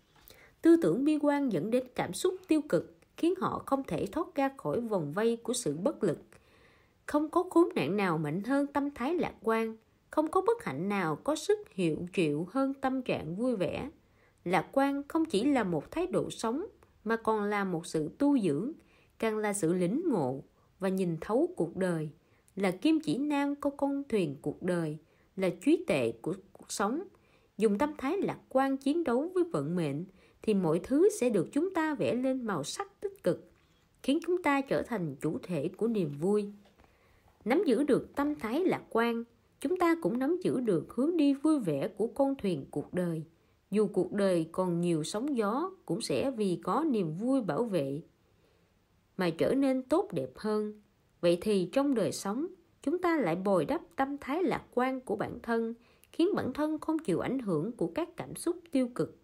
Tư tưởng bi quan dẫn đến cảm xúc tiêu cực, khiến họ không thể thoát ra khỏi vòng vây của sự bất lực. Không có khốn nạn nào mạnh hơn tâm thái lạc quan, không có bất hạnh nào có sức hiệu triệu hơn tâm trạng vui vẻ. Lạc quan không chỉ là một thái độ sống, mà còn là một sự tu dưỡng, càng là sự lĩnh ngộ và nhìn thấu cuộc đời, là kim chỉ nam của con thuyền cuộc đời, là trí tuệ của cuộc sống. Dùng tâm thái lạc quan chiến đấu với vận mệnh, thì mọi thứ sẽ được chúng ta vẽ lên màu sắc tích cực, khiến chúng ta trở thành chủ thể của niềm vui. Nắm giữ được tâm thái lạc quan, chúng ta cũng nắm giữ được hướng đi vui vẻ của con thuyền cuộc đời. Dù cuộc đời còn nhiều sóng gió, cũng sẽ vì có niềm vui bảo vệ mà trở nên tốt đẹp hơn. Vậy thì trong đời sống, chúng ta lại bồi đắp tâm thái lạc quan của bản thân, khiến bản thân không chịu ảnh hưởng của các cảm xúc tiêu cực.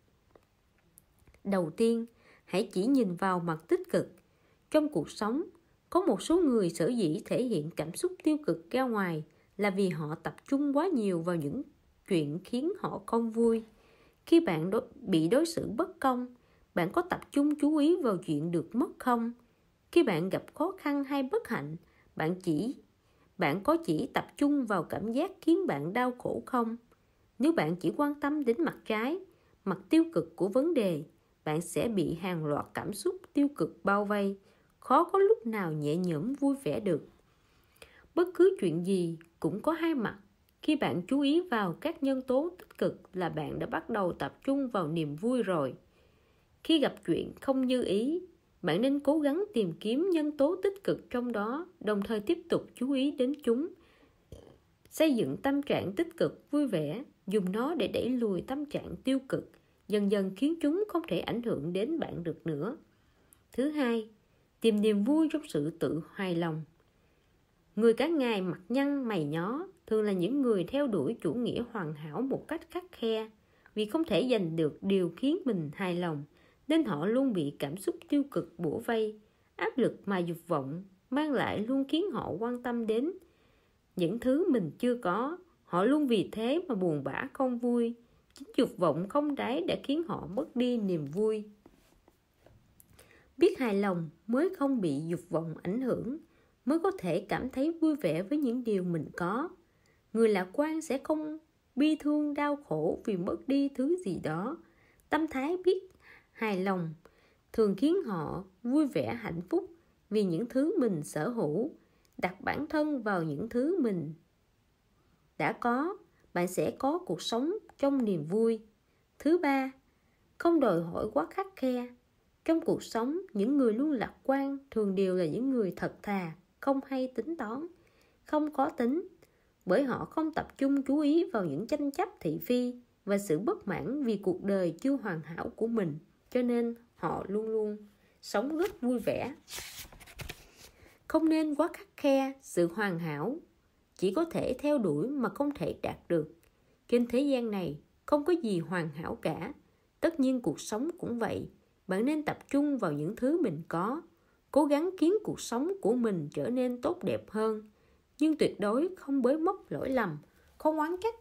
Đầu tiên, hãy chỉ nhìn vào mặt tích cực. Trong cuộc sống, có một số người sở dĩ thể hiện cảm xúc tiêu cực ra ngoài là vì họ tập trung quá nhiều vào những chuyện khiến họ không vui. Khi bạn đối, bị đối xử bất công, bạn có tập trung chú ý vào chuyện được mất không? Khi bạn gặp khó khăn hay bất hạnh, bạn chỉ bạn có chỉ tập trung vào cảm giác khiến bạn đau khổ không? Nếu bạn chỉ quan tâm đến mặt trái, mặt tiêu cực của vấn đề, bạn sẽ bị hàng loạt cảm xúc tiêu cực bao vây, khó có lúc nào nhẹ nhõm vui vẻ được. Bất cứ chuyện gì cũng có hai mặt, Khi bạn chú ý vào các nhân tố tích cực là bạn đã bắt đầu tập trung vào niềm vui rồi. Khi gặp chuyện không như ý, bạn nên cố gắng tìm kiếm nhân tố tích cực trong đó, đồng thời tiếp tục chú ý đến chúng. Xây dựng tâm trạng tích cực, vui vẻ, dùng nó để đẩy lùi tâm trạng tiêu cực, dần dần khiến chúng không thể ảnh hưởng đến bạn được nữa. Thứ hai, tìm niềm vui trong sự tự hài lòng. Người cả ngày mặt nhăn mày nhó thường là những người theo đuổi chủ nghĩa hoàn hảo một cách khắt khe, vì không thể giành được điều khiến mình hài lòng, nên họ luôn bị cảm xúc tiêu cực bủa vây. Áp lực mà dục vọng mang lại luôn khiến họ quan tâm đến những thứ mình chưa có. Họ luôn vì thế mà buồn bã không vui. Chính dục vọng không đáy đã khiến họ mất đi niềm vui. Biết hài lòng mới không bị dục vọng ảnh hưởng, mới có thể cảm thấy vui vẻ với những điều mình có. Người lạc quan sẽ không bi thương đau khổ vì mất đi thứ gì đó. Tâm thái biết hài lòng thường khiến họ vui vẻ hạnh phúc vì những thứ mình sở hữu. Đặt bản thân vào những thứ mình đã có, bạn sẽ có cuộc sống trong niềm vui. Thứ ba, không đòi hỏi quá khắt khe. Trong cuộc sống, những người luôn lạc quan thường đều là những người thật thà, không hay tính toán, không có tính, bởi họ không tập trung chú ý vào những tranh chấp thị phi và sự bất mãn vì cuộc đời chưa hoàn hảo của mình, cho nên họ luôn luôn sống rất vui vẻ. Không nên quá khắt khe. Sự hoàn hảo chỉ có thể theo đuổi mà không thể đạt được. Trên thế gian này không có gì hoàn hảo cả. Tất nhiên cuộc sống cũng vậy. Bạn nên tập trung vào những thứ mình có, cố gắng khiến cuộc sống của mình trở nên tốt đẹp hơn, nhưng tuyệt đối không bới móc lỗi lầm, không oán trách.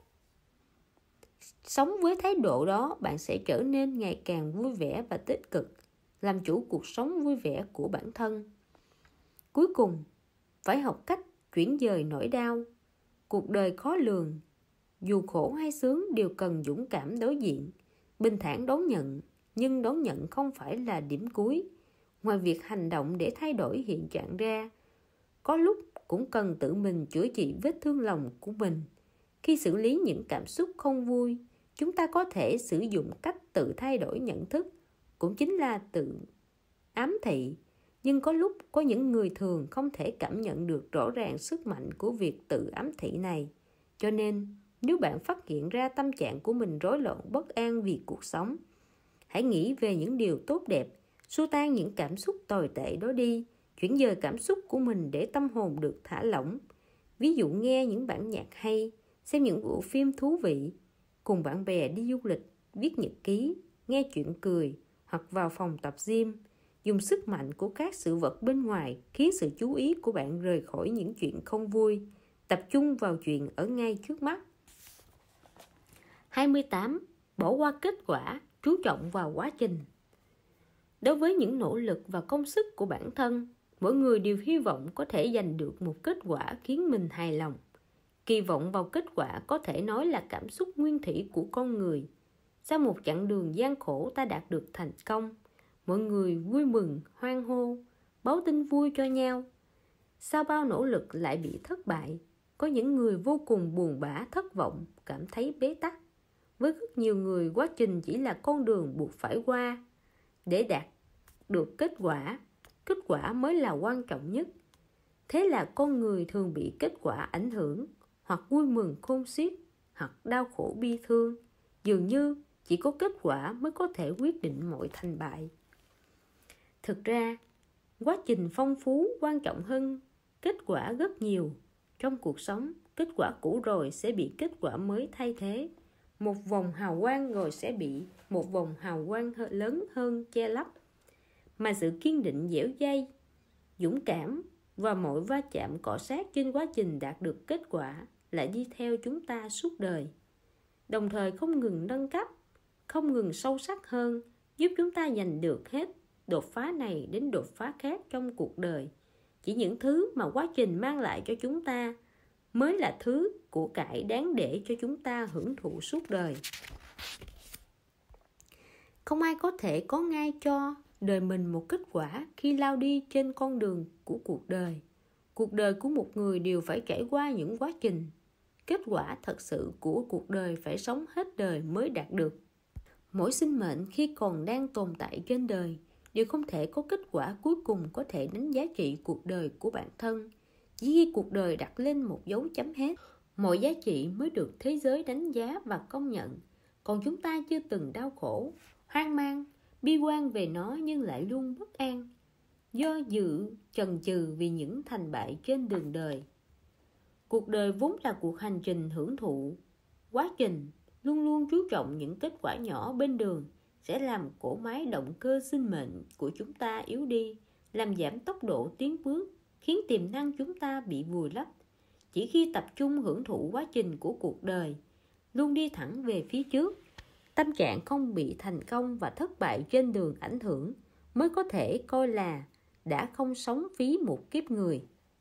Sống với thái độ đó, bạn sẽ trở nên ngày càng vui vẻ và tích cực, làm chủ cuộc sống vui vẻ của bản thân. Cuối cùng, phải học cách chuyển dời nỗi đau. Cuộc đời khó lường, dù khổ hay sướng đều cần dũng cảm đối diện, bình thản đón nhận, nhưng đón nhận không phải là điểm cuối. Ngoài việc hành động để thay đổi hiện trạng ra, có lúc cũng cần tự mình chữa trị vết thương lòng của mình. Khi xử lý những cảm xúc không vui, chúng ta có thể sử dụng cách tự thay đổi nhận thức, cũng chính là tự ám thị. Nhưng có lúc có những người thường không thể cảm nhận được rõ ràng sức mạnh của việc tự ám thị này. Cho nên, nếu bạn phát hiện ra tâm trạng của mình rối loạn bất an vì cuộc sống, hãy nghĩ về những điều tốt đẹp, xua tan những cảm xúc tồi tệ đó đi, chuyển dời cảm xúc của mình để tâm hồn được thả lỏng. Ví dụ nghe những bản nhạc hay, xem những bộ phim thú vị, cùng bạn bè đi du lịch, viết nhật ký, nghe chuyện cười, hoặc vào phòng tập gym. Dùng sức mạnh của các sự vật bên ngoài khiến sự chú ý của bạn rời khỏi những chuyện không vui, tập trung vào chuyện ở ngay trước mắt. hai mươi tám. Bỏ qua kết quả, chú trọng vào quá trình. Đối với những nỗ lực và công sức của bản thân, mỗi người đều hy vọng có thể giành được một kết quả khiến mình hài lòng. Kỳ vọng vào kết quả có thể nói là cảm xúc nguyên thủy của con người. Sau một chặng đường gian khổ ta đạt được thành công, mọi người vui mừng, hoan hô, báo tin vui cho nhau. Sau bao nỗ lực lại bị thất bại, có những người vô cùng buồn bã, thất vọng, cảm thấy bế tắc. Với rất nhiều người, quá trình chỉ là con đường buộc phải qua. Để đạt được kết quả, kết quả mới là quan trọng nhất. Thế là con người thường bị kết quả ảnh hưởng, hoặc vui mừng khôn xiết, hoặc đau khổ bi thương. Dường như chỉ có kết quả mới có thể quyết định mọi thành bại. Thực ra, quá trình phong phú quan trọng hơn kết quả rất nhiều. Trong cuộc sống, kết quả cũ rồi sẽ bị kết quả mới thay thế. Một vòng hào quang rồi sẽ bị một vòng hào quang lớn hơn che lấp. Mà sự kiên định dẻo dai, dũng cảm và mọi va chạm cọ sát trên quá trình đạt được kết quả lại đi theo chúng ta suốt đời. Đồng thời không ngừng nâng cấp, không ngừng sâu sắc hơn, giúp chúng ta giành được hết đột phá này đến đột phá khác trong cuộc đời. Chỉ những thứ mà quá trình mang lại cho chúng ta mới là thứ của cải đáng để cho chúng ta hưởng thụ suốt đời. Không ai có thể có ngay cho đời mình một kết quả khi lao đi trên con đường của cuộc đời. Cuộc đời của một người đều phải trải qua những quá trình. kết quả thật sự của cuộc đời phải sống hết đời mới đạt được. Mỗi sinh mệnh khi còn đang tồn tại trên đời đều không thể có kết quả cuối cùng có thể đánh giá trị cuộc đời của bản thân. Chỉ khi cuộc đời đặt lên một dấu chấm hết, mọi giá trị mới được thế giới đánh giá và công nhận. Còn chúng ta chưa từng đau khổ, hoang mang, bi quan về nó nhưng lại luôn bất an, do dự, chần chừ vì những thành bại trên đường đời. Cuộc đời vốn là cuộc hành trình hưởng thụ. Quá trình luôn luôn chú trọng những kết quả nhỏ bên đường sẽ làm cỗ máy động cơ sinh mệnh của chúng ta yếu đi, làm giảm tốc độ tiến bước, khiến tiềm năng chúng ta bị vùi lấp. Chỉ khi tập trung hưởng thụ quá trình của cuộc đời, luôn đi thẳng về phía trước, tâm trạng không bị thành công và thất bại trên đường ảnh hưởng, mới có thể coi là đã không sống phí một kiếp người.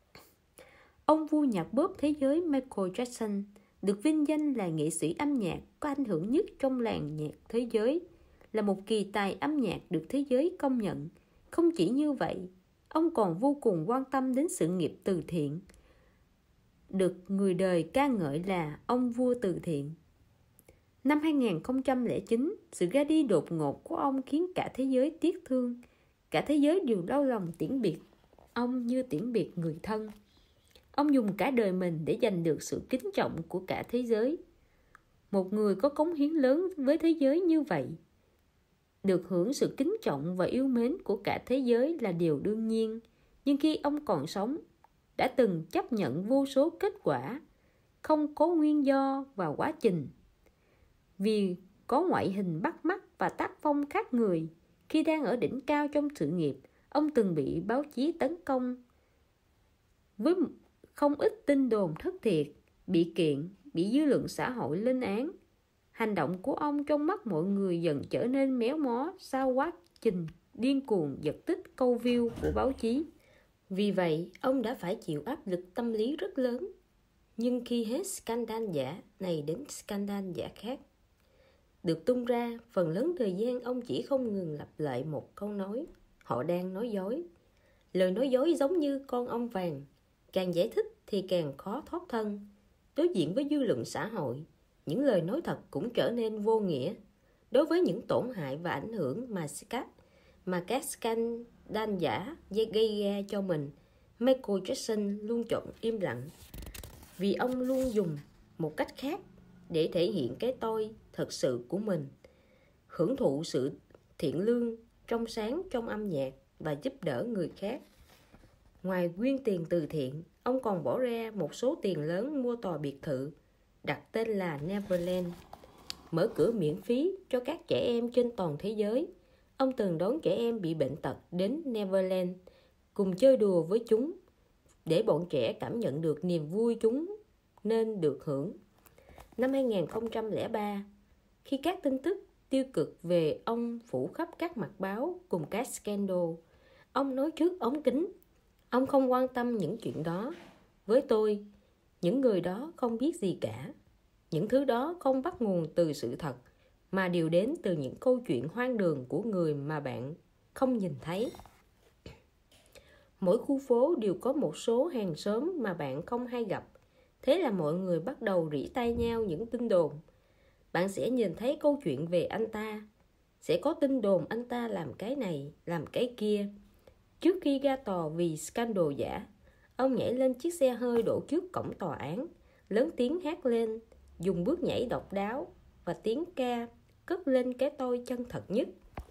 Ông vua nhạc pop thế giới Michael Jackson được vinh danh là nghệ sĩ âm nhạc có ảnh hưởng nhất trong làng nhạc thế giới, là một kỳ tài âm nhạc được thế giới công nhận. Không chỉ như vậy, ông còn vô cùng quan tâm đến sự nghiệp từ thiện, được người đời ca ngợi là ông vua từ thiện. Năm hai nghìn không trăm lẻ chín, sự ra đi đột ngột của ông khiến cả thế giới tiếc thương. Cả thế giới đều đau lòng tiễn biệt ông như tiễn biệt người thân. Ông dùng cả đời mình để giành được sự kính trọng của cả thế giới. Một người có cống hiến lớn với thế giới như vậy, được hưởng sự kính trọng và yêu mến của cả thế giới là điều đương nhiên. Nhưng khi ông còn sống, đã từng chấp nhận vô số kết quả không có nguyên do và quá trình. Vì có ngoại hình bắt mắt và tác phong khác người, khi đang ở đỉnh cao trong sự nghiệp, ông từng bị báo chí tấn công với không ít tin đồn thất thiệt, bị kiện, bị dư luận xã hội lên án. Hành động của ông trong mắt mọi người dần trở nên méo mó sau quá trình điên cuồng giật tích câu view của báo chí. Vì vậy, ông đã phải chịu áp lực tâm lý rất lớn. Nhưng khi hết scandal giả này đến scandal giả khác được tung ra, phần lớn thời gian ông chỉ không ngừng lặp lại một câu nói: họ đang nói dối. Lời nói dối giống như con ong vàng, càng giải thích thì càng khó thoát thân. Đối diện với dư luận xã hội, những lời nói thật cũng trở nên vô nghĩa. Đối với những tổn hại và ảnh hưởng mà các, mà các scandal giả gây ra cho mình, Michael Jackson luôn chọn im lặng. Vì ông luôn dùng một cách khác để thể hiện cái tôi thật sự của mình, hưởng thụ sự thiện lương, trong sáng trong âm nhạc và giúp đỡ người khác. Ngoài quyên tiền từ thiện, ông còn bỏ ra một số tiền lớn mua tòa biệt thự đặt tên là Neverland, mở cửa miễn phí cho các trẻ em trên toàn thế giới. Ông từng đón trẻ em bị bệnh tật đến Neverland, cùng chơi đùa với chúng, để bọn trẻ cảm nhận được niềm vui chúng nên được hưởng. Năm hai nghìn không trăm lẻ ba, khi các tin tức tiêu cực về ông phủ khắp các mặt báo cùng các scandal, ông nói trước ống kính: ông không quan tâm những chuyện đó. Với tôi, những người đó không biết gì cả. Những thứ đó không bắt nguồn từ sự thật, mà đều đến từ những câu chuyện hoang đường của người mà bạn không nhìn thấy. Mỗi khu phố đều có một số hàng xóm mà bạn không hay gặp. Thế là mọi người bắt đầu rỉ tai nhau những tin đồn. Bạn sẽ nhìn thấy câu chuyện về anh ta, sẽ có tin đồn anh ta làm cái này, làm cái kia. Trước khi ra tòa vì scandal giả, ông nhảy lên chiếc xe hơi đổ trước cổng tòa án, lớn tiếng hát lên, dùng bước nhảy độc đáo và tiếng ca cất lên cái tôi chân thật nhất.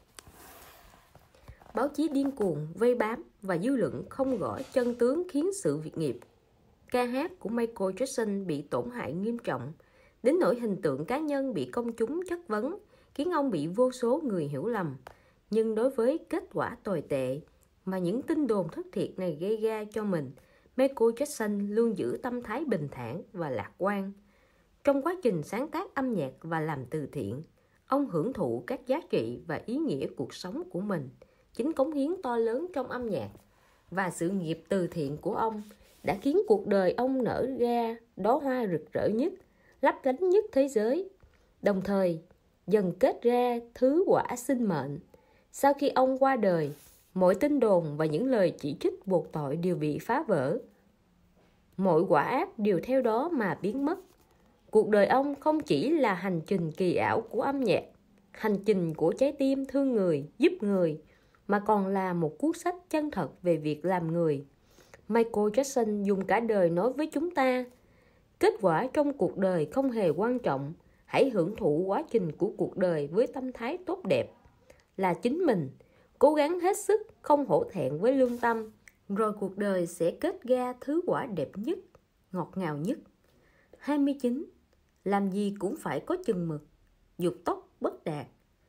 Báo chí điên cuồng vây bám và dư luận không rõ chân tướng khiến sự việc nghiệp ca hát của Michael Jackson bị tổn hại nghiêm trọng, đến nỗi hình tượng cá nhân bị công chúng chất vấn, khiến ông bị vô số người hiểu lầm. Nhưng đối với kết quả tồi tệ mà những tin đồn thất thiệt này gây ra cho mình, Michael Jackson luôn giữ tâm thái bình thản và lạc quan. Trong quá trình sáng tác âm nhạc và làm từ thiện, ông hưởng thụ các giá trị và ý nghĩa cuộc sống của mình. Chính cống hiến to lớn trong âm nhạc và sự nghiệp từ thiện của ông đã khiến cuộc đời ông nở ra đóa hoa rực rỡ nhất, lấp lánh nhất thế giới, đồng thời dần kết ra thứ quả sinh mệnh. Sau khi ông qua đời, mọi tin đồn và những lời chỉ trích buộc tội đều bị phá vỡ. Mọi quả ác đều theo đó mà biến mất. Cuộc đời ông không chỉ là hành trình kỳ ảo của âm nhạc, hành trình của trái tim thương người, giúp người, mà còn là một cuốn sách chân thật về việc làm người. Michael Jackson dùng cả đời nói với chúng ta, kết quả trong cuộc đời không hề quan trọng, hãy hưởng thụ quá trình của cuộc đời với tâm thái tốt đẹp, là chính mình, cố gắng hết sức, không hổ thẹn với lương tâm, rồi cuộc đời sẽ kết ra thứ quả đẹp nhất, ngọt ngào nhất. hai mươi chín. Làm gì cũng phải có chừng mực, dục tốc bất đạt.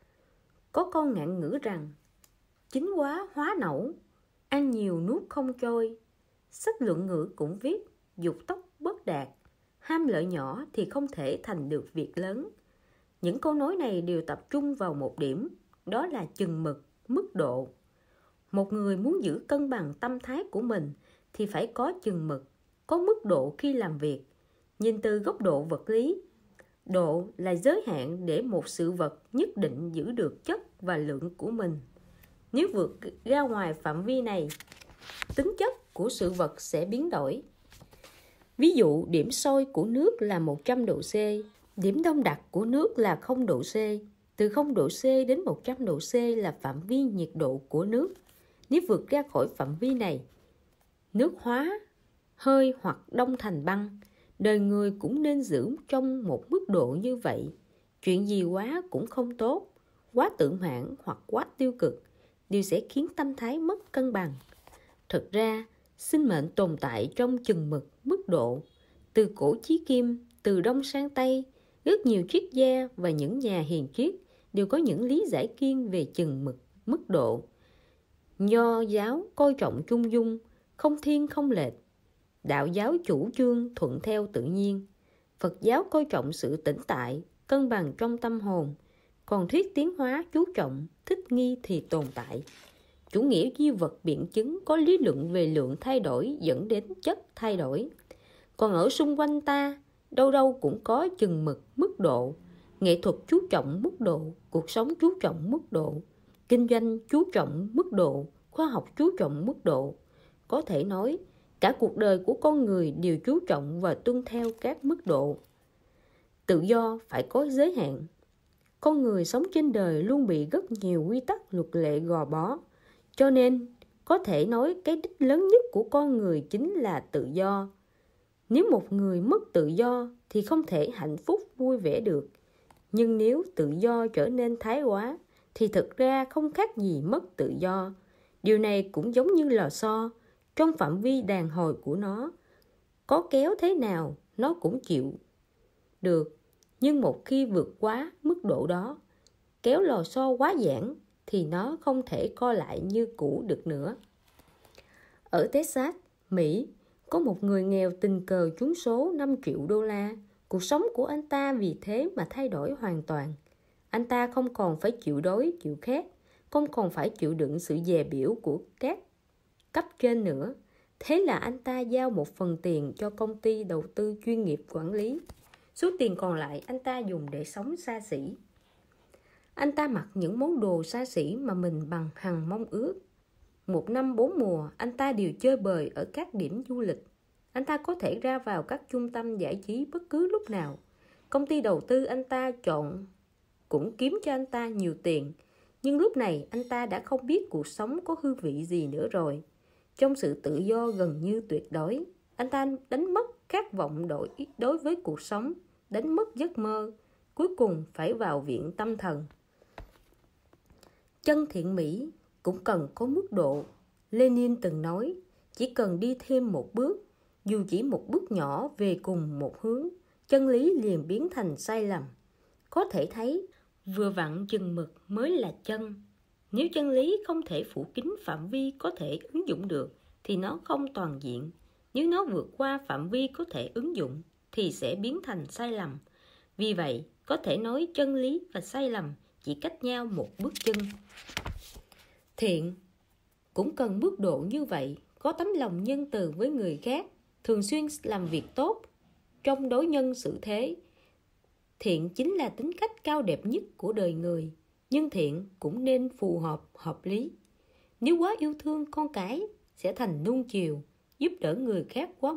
Có câu ngạn ngữ rằng, chín quá hóa nẩu, ăn nhiều nuốt không trôi. Sách luận ngữ cũng viết, dục tốc bất đạt, ham lợi nhỏ thì không thể thành được việc lớn. Những câu nói này đều tập trung vào một điểm, đó là chừng mực, mức độ. Một người muốn giữ cân bằng tâm thái của mình thì phải có chừng mực, có mức độ khi làm việc. Nhìn từ góc độ vật lý, độ là giới hạn để một sự vật nhất định giữ được chất và lượng của mình. Nếu vượt ra ngoài phạm vi này, tính chất của sự vật sẽ biến đổi. Ví dụ, điểm sôi của nước là một trăm độ C, điểm đông đặc của nước là không độ C. Từ không độ C đến một trăm độ C là phạm vi nhiệt độ của nước. Nếu vượt ra khỏi phạm vi này, nước hóa, hơi hoặc đông thành băng. Đời người cũng nên giữ trong một mức độ như vậy. Chuyện gì quá cũng không tốt, quá tự mãn hoặc quá tiêu cực đều sẽ khiến tâm thái mất cân bằng. Thực ra, sinh mệnh tồn tại trong chừng mực, mức độ. Từ cổ chí kim, từ đông sang tây, rất nhiều triết gia và những nhà hiền triết đều có những lý giải kiên về chừng mực, mức độ. Nho giáo coi trọng trung dung, không thiên không lệch. Đạo giáo chủ trương thuận theo tự nhiên. Phật giáo coi trọng sự tĩnh tại, cân bằng trong tâm hồn. Còn thuyết tiến hóa chú trọng thích nghi thì tồn tại. Chủ nghĩa duy vật biện chứng có lý luận về lượng thay đổi dẫn đến chất thay đổi. Còn ở xung quanh ta, đâu đâu cũng có chừng mực, mức độ. Nghệ thuật chú trọng mức độ, cuộc sống chú trọng mức độ, kinh doanh chú trọng mức độ, khoa học chú trọng mức độ. Có thể nói, cả cuộc đời của con người đều chú trọng và tuân theo các mức độ. Tự do phải có giới hạn. Con người sống trên đời luôn bị rất nhiều quy tắc luật lệ gò bó. Cho nên, có thể nói cái đích lớn nhất của con người chính là tự do. Nếu một người mất tự do thì không thể hạnh phúc vui vẻ được. Nhưng nếu tự do trở nên thái quá thì thực ra không khác gì mất tự do. Điều này cũng giống như lò xo, trong phạm vi đàn hồi của nó, có kéo thế nào nó cũng chịu được. Nhưng một khi vượt quá mức độ đó, kéo lò xo quá giãn thì nó không thể co lại như cũ được nữa. Ở Texas, Mỹ, có một người nghèo tình cờ trúng số năm triệu đô la. Cuộc sống của anh ta vì thế mà thay đổi hoàn toàn. Anh ta không còn phải chịu đói, chịu khát, không còn phải chịu đựng sự dè bỉu của các cấp trên nữa. Thế là anh ta giao một phần tiền cho công ty đầu tư chuyên nghiệp quản lý. Số tiền còn lại anh ta dùng để sống xa xỉ. Anh ta mặc những món đồ xa xỉ mà mình bằng hằng mong ước. Một năm bốn mùa, anh ta đều chơi bời ở các điểm du lịch. Anh ta có thể ra vào các trung tâm giải trí bất cứ lúc nào. Công ty đầu tư anh ta chọn cũng kiếm cho anh ta nhiều tiền. Nhưng lúc này anh ta đã không biết cuộc sống có hương vị gì nữa rồi. Trong sự tự do gần như tuyệt đối, anh ta đánh mất khát vọng đối, đối với cuộc sống, đánh mất giấc mơ, cuối cùng phải vào viện tâm thần. Chân thiện mỹ cũng cần có mức độ. Lenin từng nói, chỉ cần đi thêm một bước, dù chỉ một bước nhỏ về cùng một hướng, chân lý liền biến thành sai lầm. Có thể thấy, vừa vặn chừng mực mới là chân. Nếu chân lý không thể phủ kín phạm vi có thể ứng dụng được, thì nó không toàn diện. Nếu nó vượt qua phạm vi có thể ứng dụng, thì sẽ biến thành sai lầm. Vì vậy, có thể nói chân lý và sai lầm chỉ cách nhau một bước chân. Thiện cũng cần mức độ như vậy, có tấm lòng nhân từ với người khác, thường xuyên làm việc tốt trong đối nhân xử thế. Thiện chính là tính cách cao đẹp nhất của đời người, nhưng thiện cũng nên phù hợp, hợp lý. Nếu quá yêu thương con cái, sẽ thành nuông chiều, giúp đỡ người khác quá mức,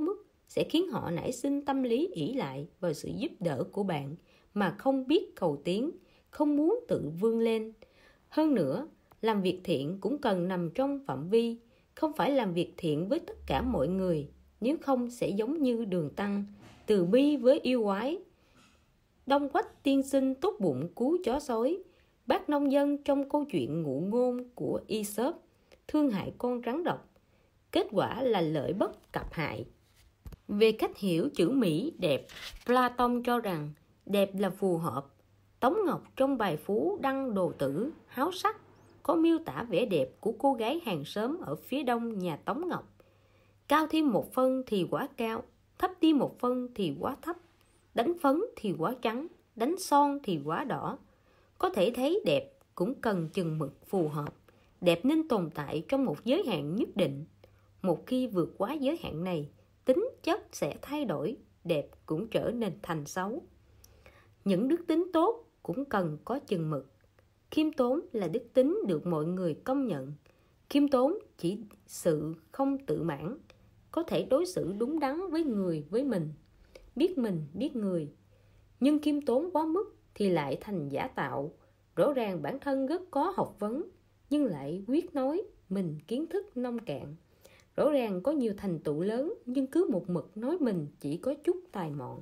sẽ khiến họ nảy sinh tâm lý ỷ lại vào sự giúp đỡ của bạn mà không biết cầu tiến, không muốn tự vươn lên. Hơn nữa, làm việc thiện cũng cần nằm trong phạm vi, không phải làm việc thiện với tất cả mọi người, nếu không sẽ giống như Đường Tăng, từ bi với yêu quái. Đông Quách tiên sinh tốt bụng cứu chó sói, bác nông dân trong câu chuyện ngụ ngôn của Aesop thương hại con rắn độc. Kết quả là lợi bất cập hại. Về cách hiểu chữ Mỹ đẹp, Platon cho rằng đẹp là phù hợp. Tống Ngọc trong bài Phú Đăng Đồ Tử háo sắc có miêu tả vẻ đẹp của cô gái hàng xóm ở phía đông nhà Tống Ngọc. Cao thêm một phân thì quá cao, thấp đi một phân thì quá thấp, đánh phấn thì quá trắng, đánh son thì quá đỏ. Có thể thấy đẹp cũng cần chừng mực phù hợp. Đẹp nên tồn tại trong một giới hạn nhất định. Một khi vượt quá giới hạn này, tính chất sẽ thay đổi, đẹp cũng trở nên thành xấu. Những đức tính tốt cũng cần có chừng mực. Khiêm tốn là đức tính được mọi người công nhận. Khiêm tốn chỉ sự không tự mãn, có thể đối xử đúng đắn với người với mình, biết mình biết người. Nhưng khiêm tốn quá mức thì lại thành giả tạo. Rõ ràng bản thân rất có học vấn, nhưng lại quyết nói mình kiến thức nông cạn. Rõ ràng có nhiều thành tựu lớn, nhưng cứ một mực nói mình chỉ có chút tài mọn.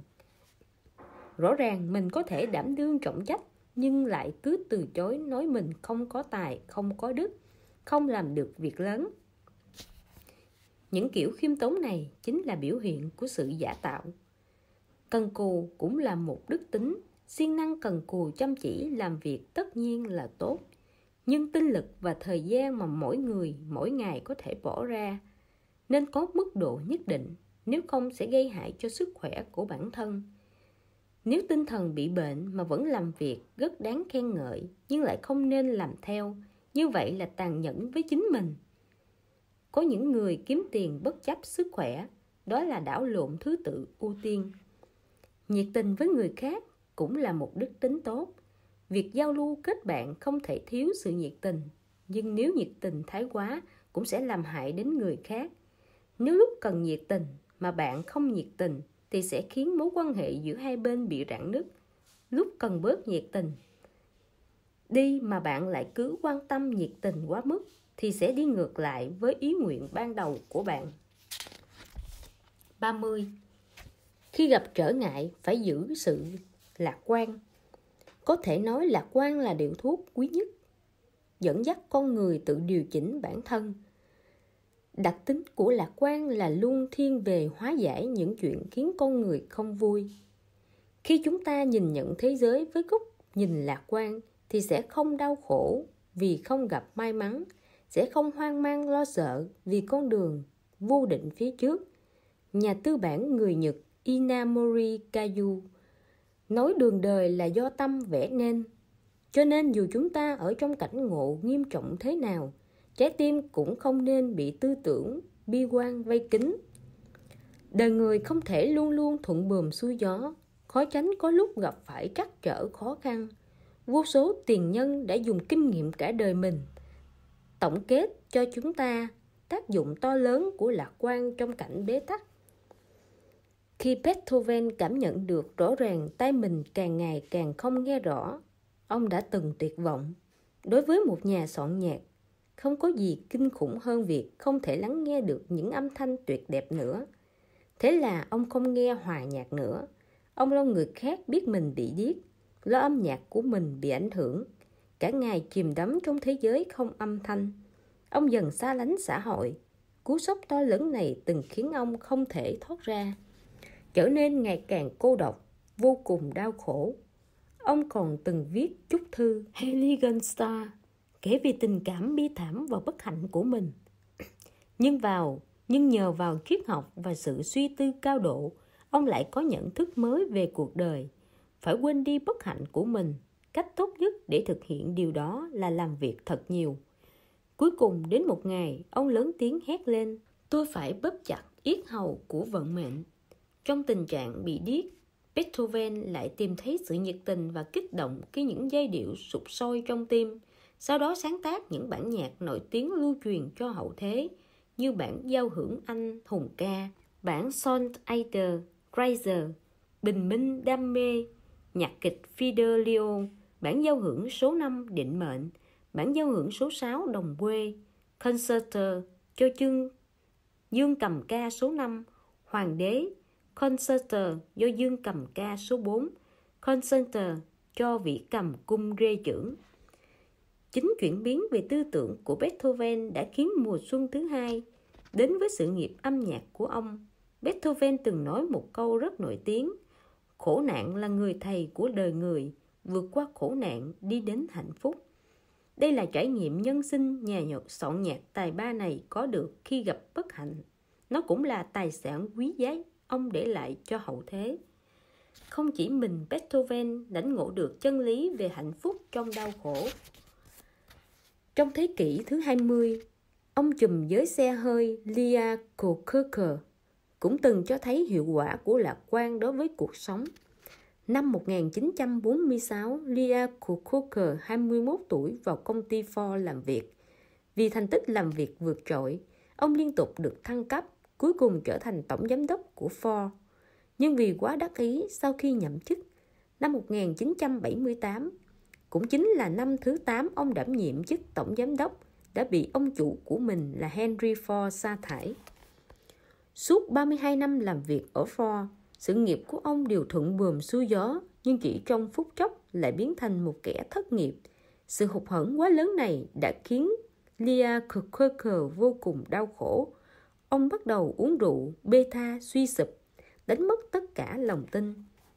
Rõ ràng mình có thể đảm đương trọng trách, nhưng lại cứ từ chối nói mình không có tài, không có đức, không làm được việc lớn. Những kiểu khiêm tốn này chính là biểu hiện của sự giả tạo. Cần cù cũng là một đức tính. Siêng năng cần cù chăm chỉ làm việc tất nhiên là tốt, nhưng tinh lực và thời gian mà mỗi người mỗi ngày có thể bỏ ra nên có mức độ nhất định, nếu không sẽ gây hại cho sức khỏe của bản thân. Nếu tinh thần bị bệnh mà vẫn làm việc rất đáng khen ngợi, nhưng lại không nên làm theo, như vậy là tàn nhẫn với chính mình. Có những người kiếm tiền bất chấp sức khỏe, đó là đảo lộn thứ tự ưu tiên. Nhiệt tình với người khác cũng là một đức tính tốt. Việc giao lưu kết bạn không thể thiếu sự nhiệt tình, nhưng nếu nhiệt tình thái quá cũng sẽ làm hại đến người khác. Nếu lúc cần nhiệt tình mà bạn không nhiệt tình thì sẽ khiến mối quan hệ giữa hai bên bị rạn nứt. Lúc cần bớt nhiệt tình đi mà bạn lại cứ quan tâm nhiệt tình quá mức thì sẽ đi ngược lại với ý nguyện ban đầu của bạn. ba mươi. Khi gặp trở ngại phải giữ sự lạc quan. Có thể nói lạc quan là điều thuốc quý nhất, dẫn dắt con người tự điều chỉnh bản thân. Đặc tính của lạc quan là luôn thiên về hóa giải những chuyện khiến con người không vui. Khi chúng ta nhìn nhận thế giới với góc nhìn lạc quan thì sẽ không đau khổ vì không gặp may mắn, sẽ không hoang mang lo sợ vì con đường vô định phía trước. Nhà tư bản người Nhật Inamori Kayu nói đường đời là do tâm vẽ nên. Cho nên dù chúng ta ở trong cảnh ngộ nghiêm trọng thế nào, trái tim cũng không nên bị tư tưởng bi quan vây kín. Đời người không thể luôn luôn thuận buồm xuôi gió, khó tránh có lúc gặp phải trắc trở khó khăn. Vô số tiền nhân đã dùng kinh nghiệm cả đời mình tổng kết cho chúng ta tác dụng to lớn của lạc quan trong cảnh bế tắc. Khi Beethoven cảm nhận được rõ ràng tay mình càng ngày càng không nghe rõ, ông đã từng tuyệt vọng. Đối với một nhà soạn nhạc, không có gì kinh khủng hơn việc không thể lắng nghe được những âm thanh tuyệt đẹp nữa. Thế là ông không nghe hòa nhạc nữa. Ông lo người khác biết mình bị điếc, lo âm nhạc của mình bị ảnh hưởng. Cả ngày chìm đắm trong thế giới không âm thanh. Ông dần xa lánh xã hội. Cú sốc to lớn này từng khiến ông không thể thoát ra, trở nên ngày càng cô độc, vô cùng đau khổ. Ông còn từng viết chúc thư Heiligenstadt, kể về tình cảm bi thảm và bất hạnh của mình. Nhưng vào nhưng nhờ vào triết học và sự suy tư cao độ, ông lại có nhận thức mới về cuộc đời. Phải quên đi bất hạnh của mình. Cách tốt nhất để thực hiện điều đó là làm việc thật nhiều. Cuối cùng đến một ngày, ông lớn tiếng hét lên: tôi phải bóp chặt yết hầu của vận mệnh. Trong tình trạng bị điếc, Beethoven lại tìm thấy sự nhiệt tình và kích động khi những giai điệu sục sôi trong tim. Sau đó sáng tác những bản nhạc nổi tiếng lưu truyền cho hậu thế, như bản giao hưởng Anh Hùng ca, bản Son Aider Riser, Bình minh đam mê, nhạc kịch Fidelio, bản giao hưởng số năm định mệnh, bản giao hưởng số sáu đồng quê, Concerto cho chương Dương cầm ca số năm, Hoàng đế, Concerto do Dương cầm ca số bốn, Concerto cho vĩ cầm cung rê trưởng. Chính chuyển biến về tư tưởng của Beethoven đã khiến mùa xuân thứ hai đến với sự nghiệp âm nhạc của ông. Beethoven từng nói một câu rất nổi tiếng: khổ nạn là người thầy của đời người, vượt qua khổ nạn đi đến hạnh phúc. Đây là trải nghiệm nhân sinh nhà soạn nhạc tài ba này có được khi gặp bất hạnh. Nó cũng là tài sản quý giá ông để lại cho hậu thế. Không chỉ mình Beethoven lãnh ngộ được chân lý về hạnh phúc trong đau khổ. Trong thế kỷ thứ hai mươi, ông trùm giới xe hơi Leo Koekkoek cũng từng cho thấy hiệu quả của lạc quan đối với cuộc sống. Năm một nghìn chín trăm bốn mươi sáu, Leo Koekkoek, hai mươi mốt tuổi, vào công ty Ford làm việc. Vì thành tích làm việc vượt trội, ông liên tục được thăng cấp, cuối cùng trở thành tổng giám đốc của Ford. Nhưng vì quá đắc ý sau khi nhậm chức, năm một nghìn chín trăm bảy mươi tám, cũng chính là năm thứ tám ông đảm nhiệm chức tổng giám đốc, đã bị ông chủ của mình là Henry Ford sa thải. Suốt ba mươi hai năm làm việc ở Ford, sự nghiệp của ông đều thuận buồm xuôi gió, nhưng chỉ trong phút chốc lại biến thành một kẻ thất nghiệp. Sự hụt hẫng quá lớn này đã khiến Leo Koekkoek vô cùng đau khổ. Ông bắt đầu uống rượu, bê tha, suy sụp, đánh mất tất cả lòng tin.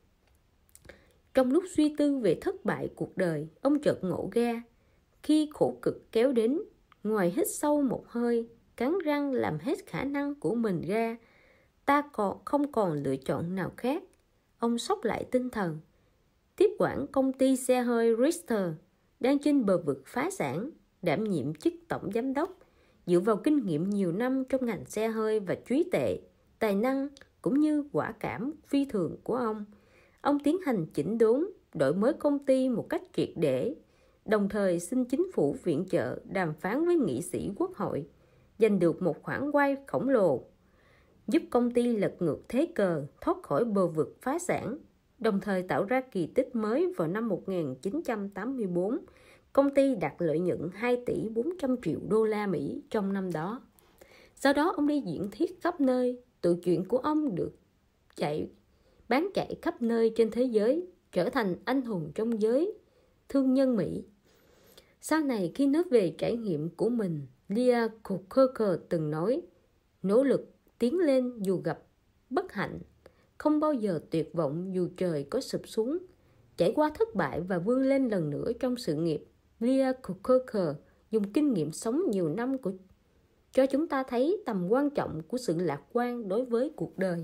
Trong lúc suy tư về thất bại cuộc đời, ông chợt ngộ ra. Khi khổ cực kéo đến, ngoài hít sâu một hơi, cắn răng làm hết khả năng của mình ra, ta còn không còn lựa chọn nào khác. Ông sốc lại tinh thần, tiếp quản công ty xe hơi Richter đang trên bờ vực phá sản, đảm nhiệm chức tổng giám đốc. Dựa vào kinh nghiệm nhiều năm trong ngành xe hơi và trí tuệ, tài năng cũng như quả cảm phi thường của ông, ông tiến hành chỉnh đốn, đổi mới công ty một cách triệt để, đồng thời xin chính phủ viện trợ đàm phán với nghị sĩ quốc hội, giành được một khoản vay khổng lồ, giúp công ty lật ngược thế cờ, thoát khỏi bờ vực phá sản, đồng thời tạo ra kỳ tích mới vào năm một nghìn chín trăm tám mươi tư. Công ty đạt lợi nhuận hai tỷ bốn trăm triệu đô la Mỹ trong năm đó. Sau đó ông đi diễn thuyết khắp nơi, tự truyện của ông được chạy bán chạy khắp nơi trên thế giới, trở thành anh hùng trong giới thương nhân Mỹ. Sau này khi nói về trải nghiệm của mình, Leo Koekkoek từng nói: nỗ lực tiến lên dù gặp bất hạnh, không bao giờ tuyệt vọng dù trời có sụp xuống. Trải qua thất bại và vươn lên lần nữa trong sự nghiệp, Leo Koekkoek dùng kinh nghiệm sống nhiều năm của cho chúng ta thấy tầm quan trọng của sự lạc quan đối với cuộc đời.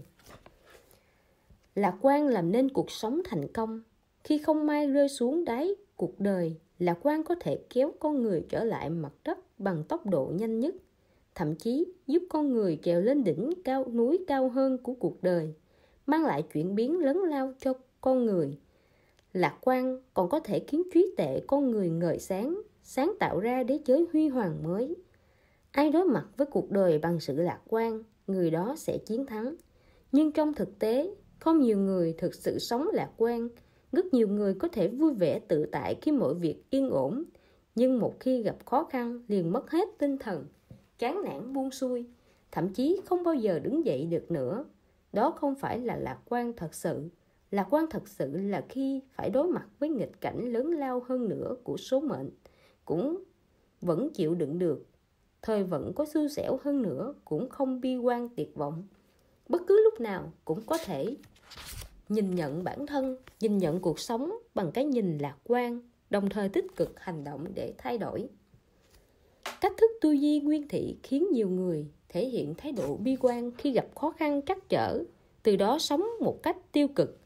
Lạc quan làm nên cuộc sống thành công. Khi không may rơi xuống đáy cuộc đời, lạc quan có thể kéo con người trở lại mặt đất bằng tốc độ nhanh nhất, thậm chí giúp con người trèo lên đỉnh cao núi cao hơn của cuộc đời, mang lại chuyển biến lớn lao cho con người. Lạc quan còn có thể khiến trí tuệ con người ngời sáng, sáng tạo ra đế giới huy hoàng mới. Ai đối mặt với cuộc đời bằng sự lạc quan, người đó sẽ chiến thắng. Nhưng trong thực tế, không nhiều người thực sự sống lạc quan. Rất nhiều người có thể vui vẻ tự tại khi mọi việc yên ổn, nhưng một khi gặp khó khăn liền mất hết tinh thần, chán nản buông xuôi, thậm chí không bao giờ đứng dậy được nữa. Đó không phải là lạc quan thật sự. Lạc quan thật sự là khi phải đối mặt với nghịch cảnh lớn lao hơn nữa của số mệnh, cũng vẫn chịu đựng được. Thời vận có xui xẻo hơn nữa cũng không bi quan tuyệt vọng. Bất cứ lúc nào cũng có thể nhìn nhận bản thân, nhìn nhận cuộc sống bằng cái nhìn lạc quan, đồng thời tích cực hành động để thay đổi. Cách thức tư duy nguyên thị khiến nhiều người thể hiện thái độ bi quan khi gặp khó khăn trắc trở, từ đó sống một cách tiêu cực.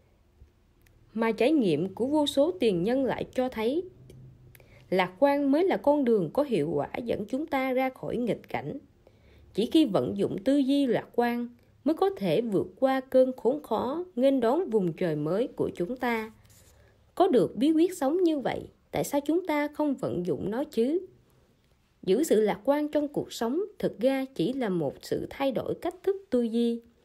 Mà trải nghiệm của vô số tiền nhân lại cho thấy lạc quan mới là con đường có hiệu quả dẫn chúng ta ra khỏi nghịch cảnh. Chỉ khi vận dụng tư duy lạc quan mới có thể vượt qua cơn khốn khó, nghênh đón vùng trời mới của chúng ta. Có được bí quyết sống như vậy, tại sao chúng ta không vận dụng nó chứ? Giữ sự lạc quan trong cuộc sống thực ra chỉ là một sự thay đổi cách thức tư duy.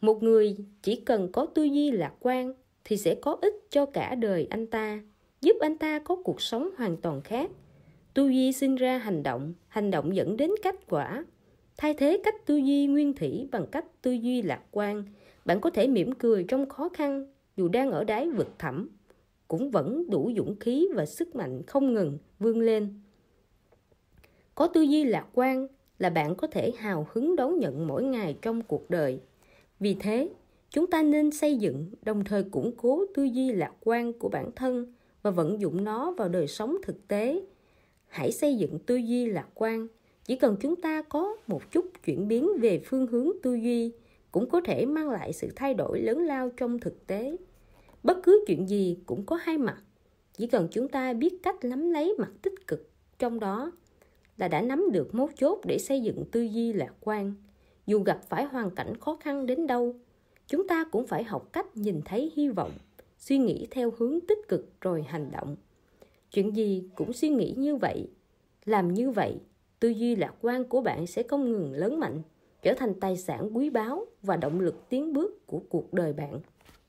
Một người chỉ cần có tư duy lạc quan thì sẽ có ích cho cả đời anh ta, giúp anh ta có cuộc sống hoàn toàn khác. Tư duy sinh ra hành động, hành động dẫn đến kết quả. Thay thế cách tư duy nguyên thủy bằng cách tư duy lạc quan, bạn có thể mỉm cười trong khó khăn, dù đang ở đáy vực thẳm, cũng vẫn đủ dũng khí và sức mạnh không ngừng vươn lên. Có tư duy lạc quan là bạn có thể hào hứng đón nhận mỗi ngày trong cuộc đời. Vì thế, chúng ta nên xây dựng, đồng thời củng cố tư duy lạc quan của bản thân và vận dụng nó vào đời sống thực tế. Hãy xây dựng tư duy lạc quan. Chỉ cần chúng ta có một chút chuyển biến về phương hướng tư duy, cũng có thể mang lại sự thay đổi lớn lao trong thực tế. Bất cứ chuyện gì cũng có hai mặt. Chỉ cần chúng ta biết cách nắm lấy mặt tích cực trong đó là đã nắm được mấu chốt để xây dựng tư duy lạc quan. Dù gặp phải hoàn cảnh khó khăn đến đâu, chúng ta cũng phải học cách nhìn thấy hy vọng, suy nghĩ theo hướng tích cực rồi hành động. Chuyện gì cũng suy nghĩ như vậy. Làm như vậy, tư duy lạc quan của bạn sẽ không ngừng lớn mạnh, trở thành tài sản quý báu và động lực tiến bước của cuộc đời bạn.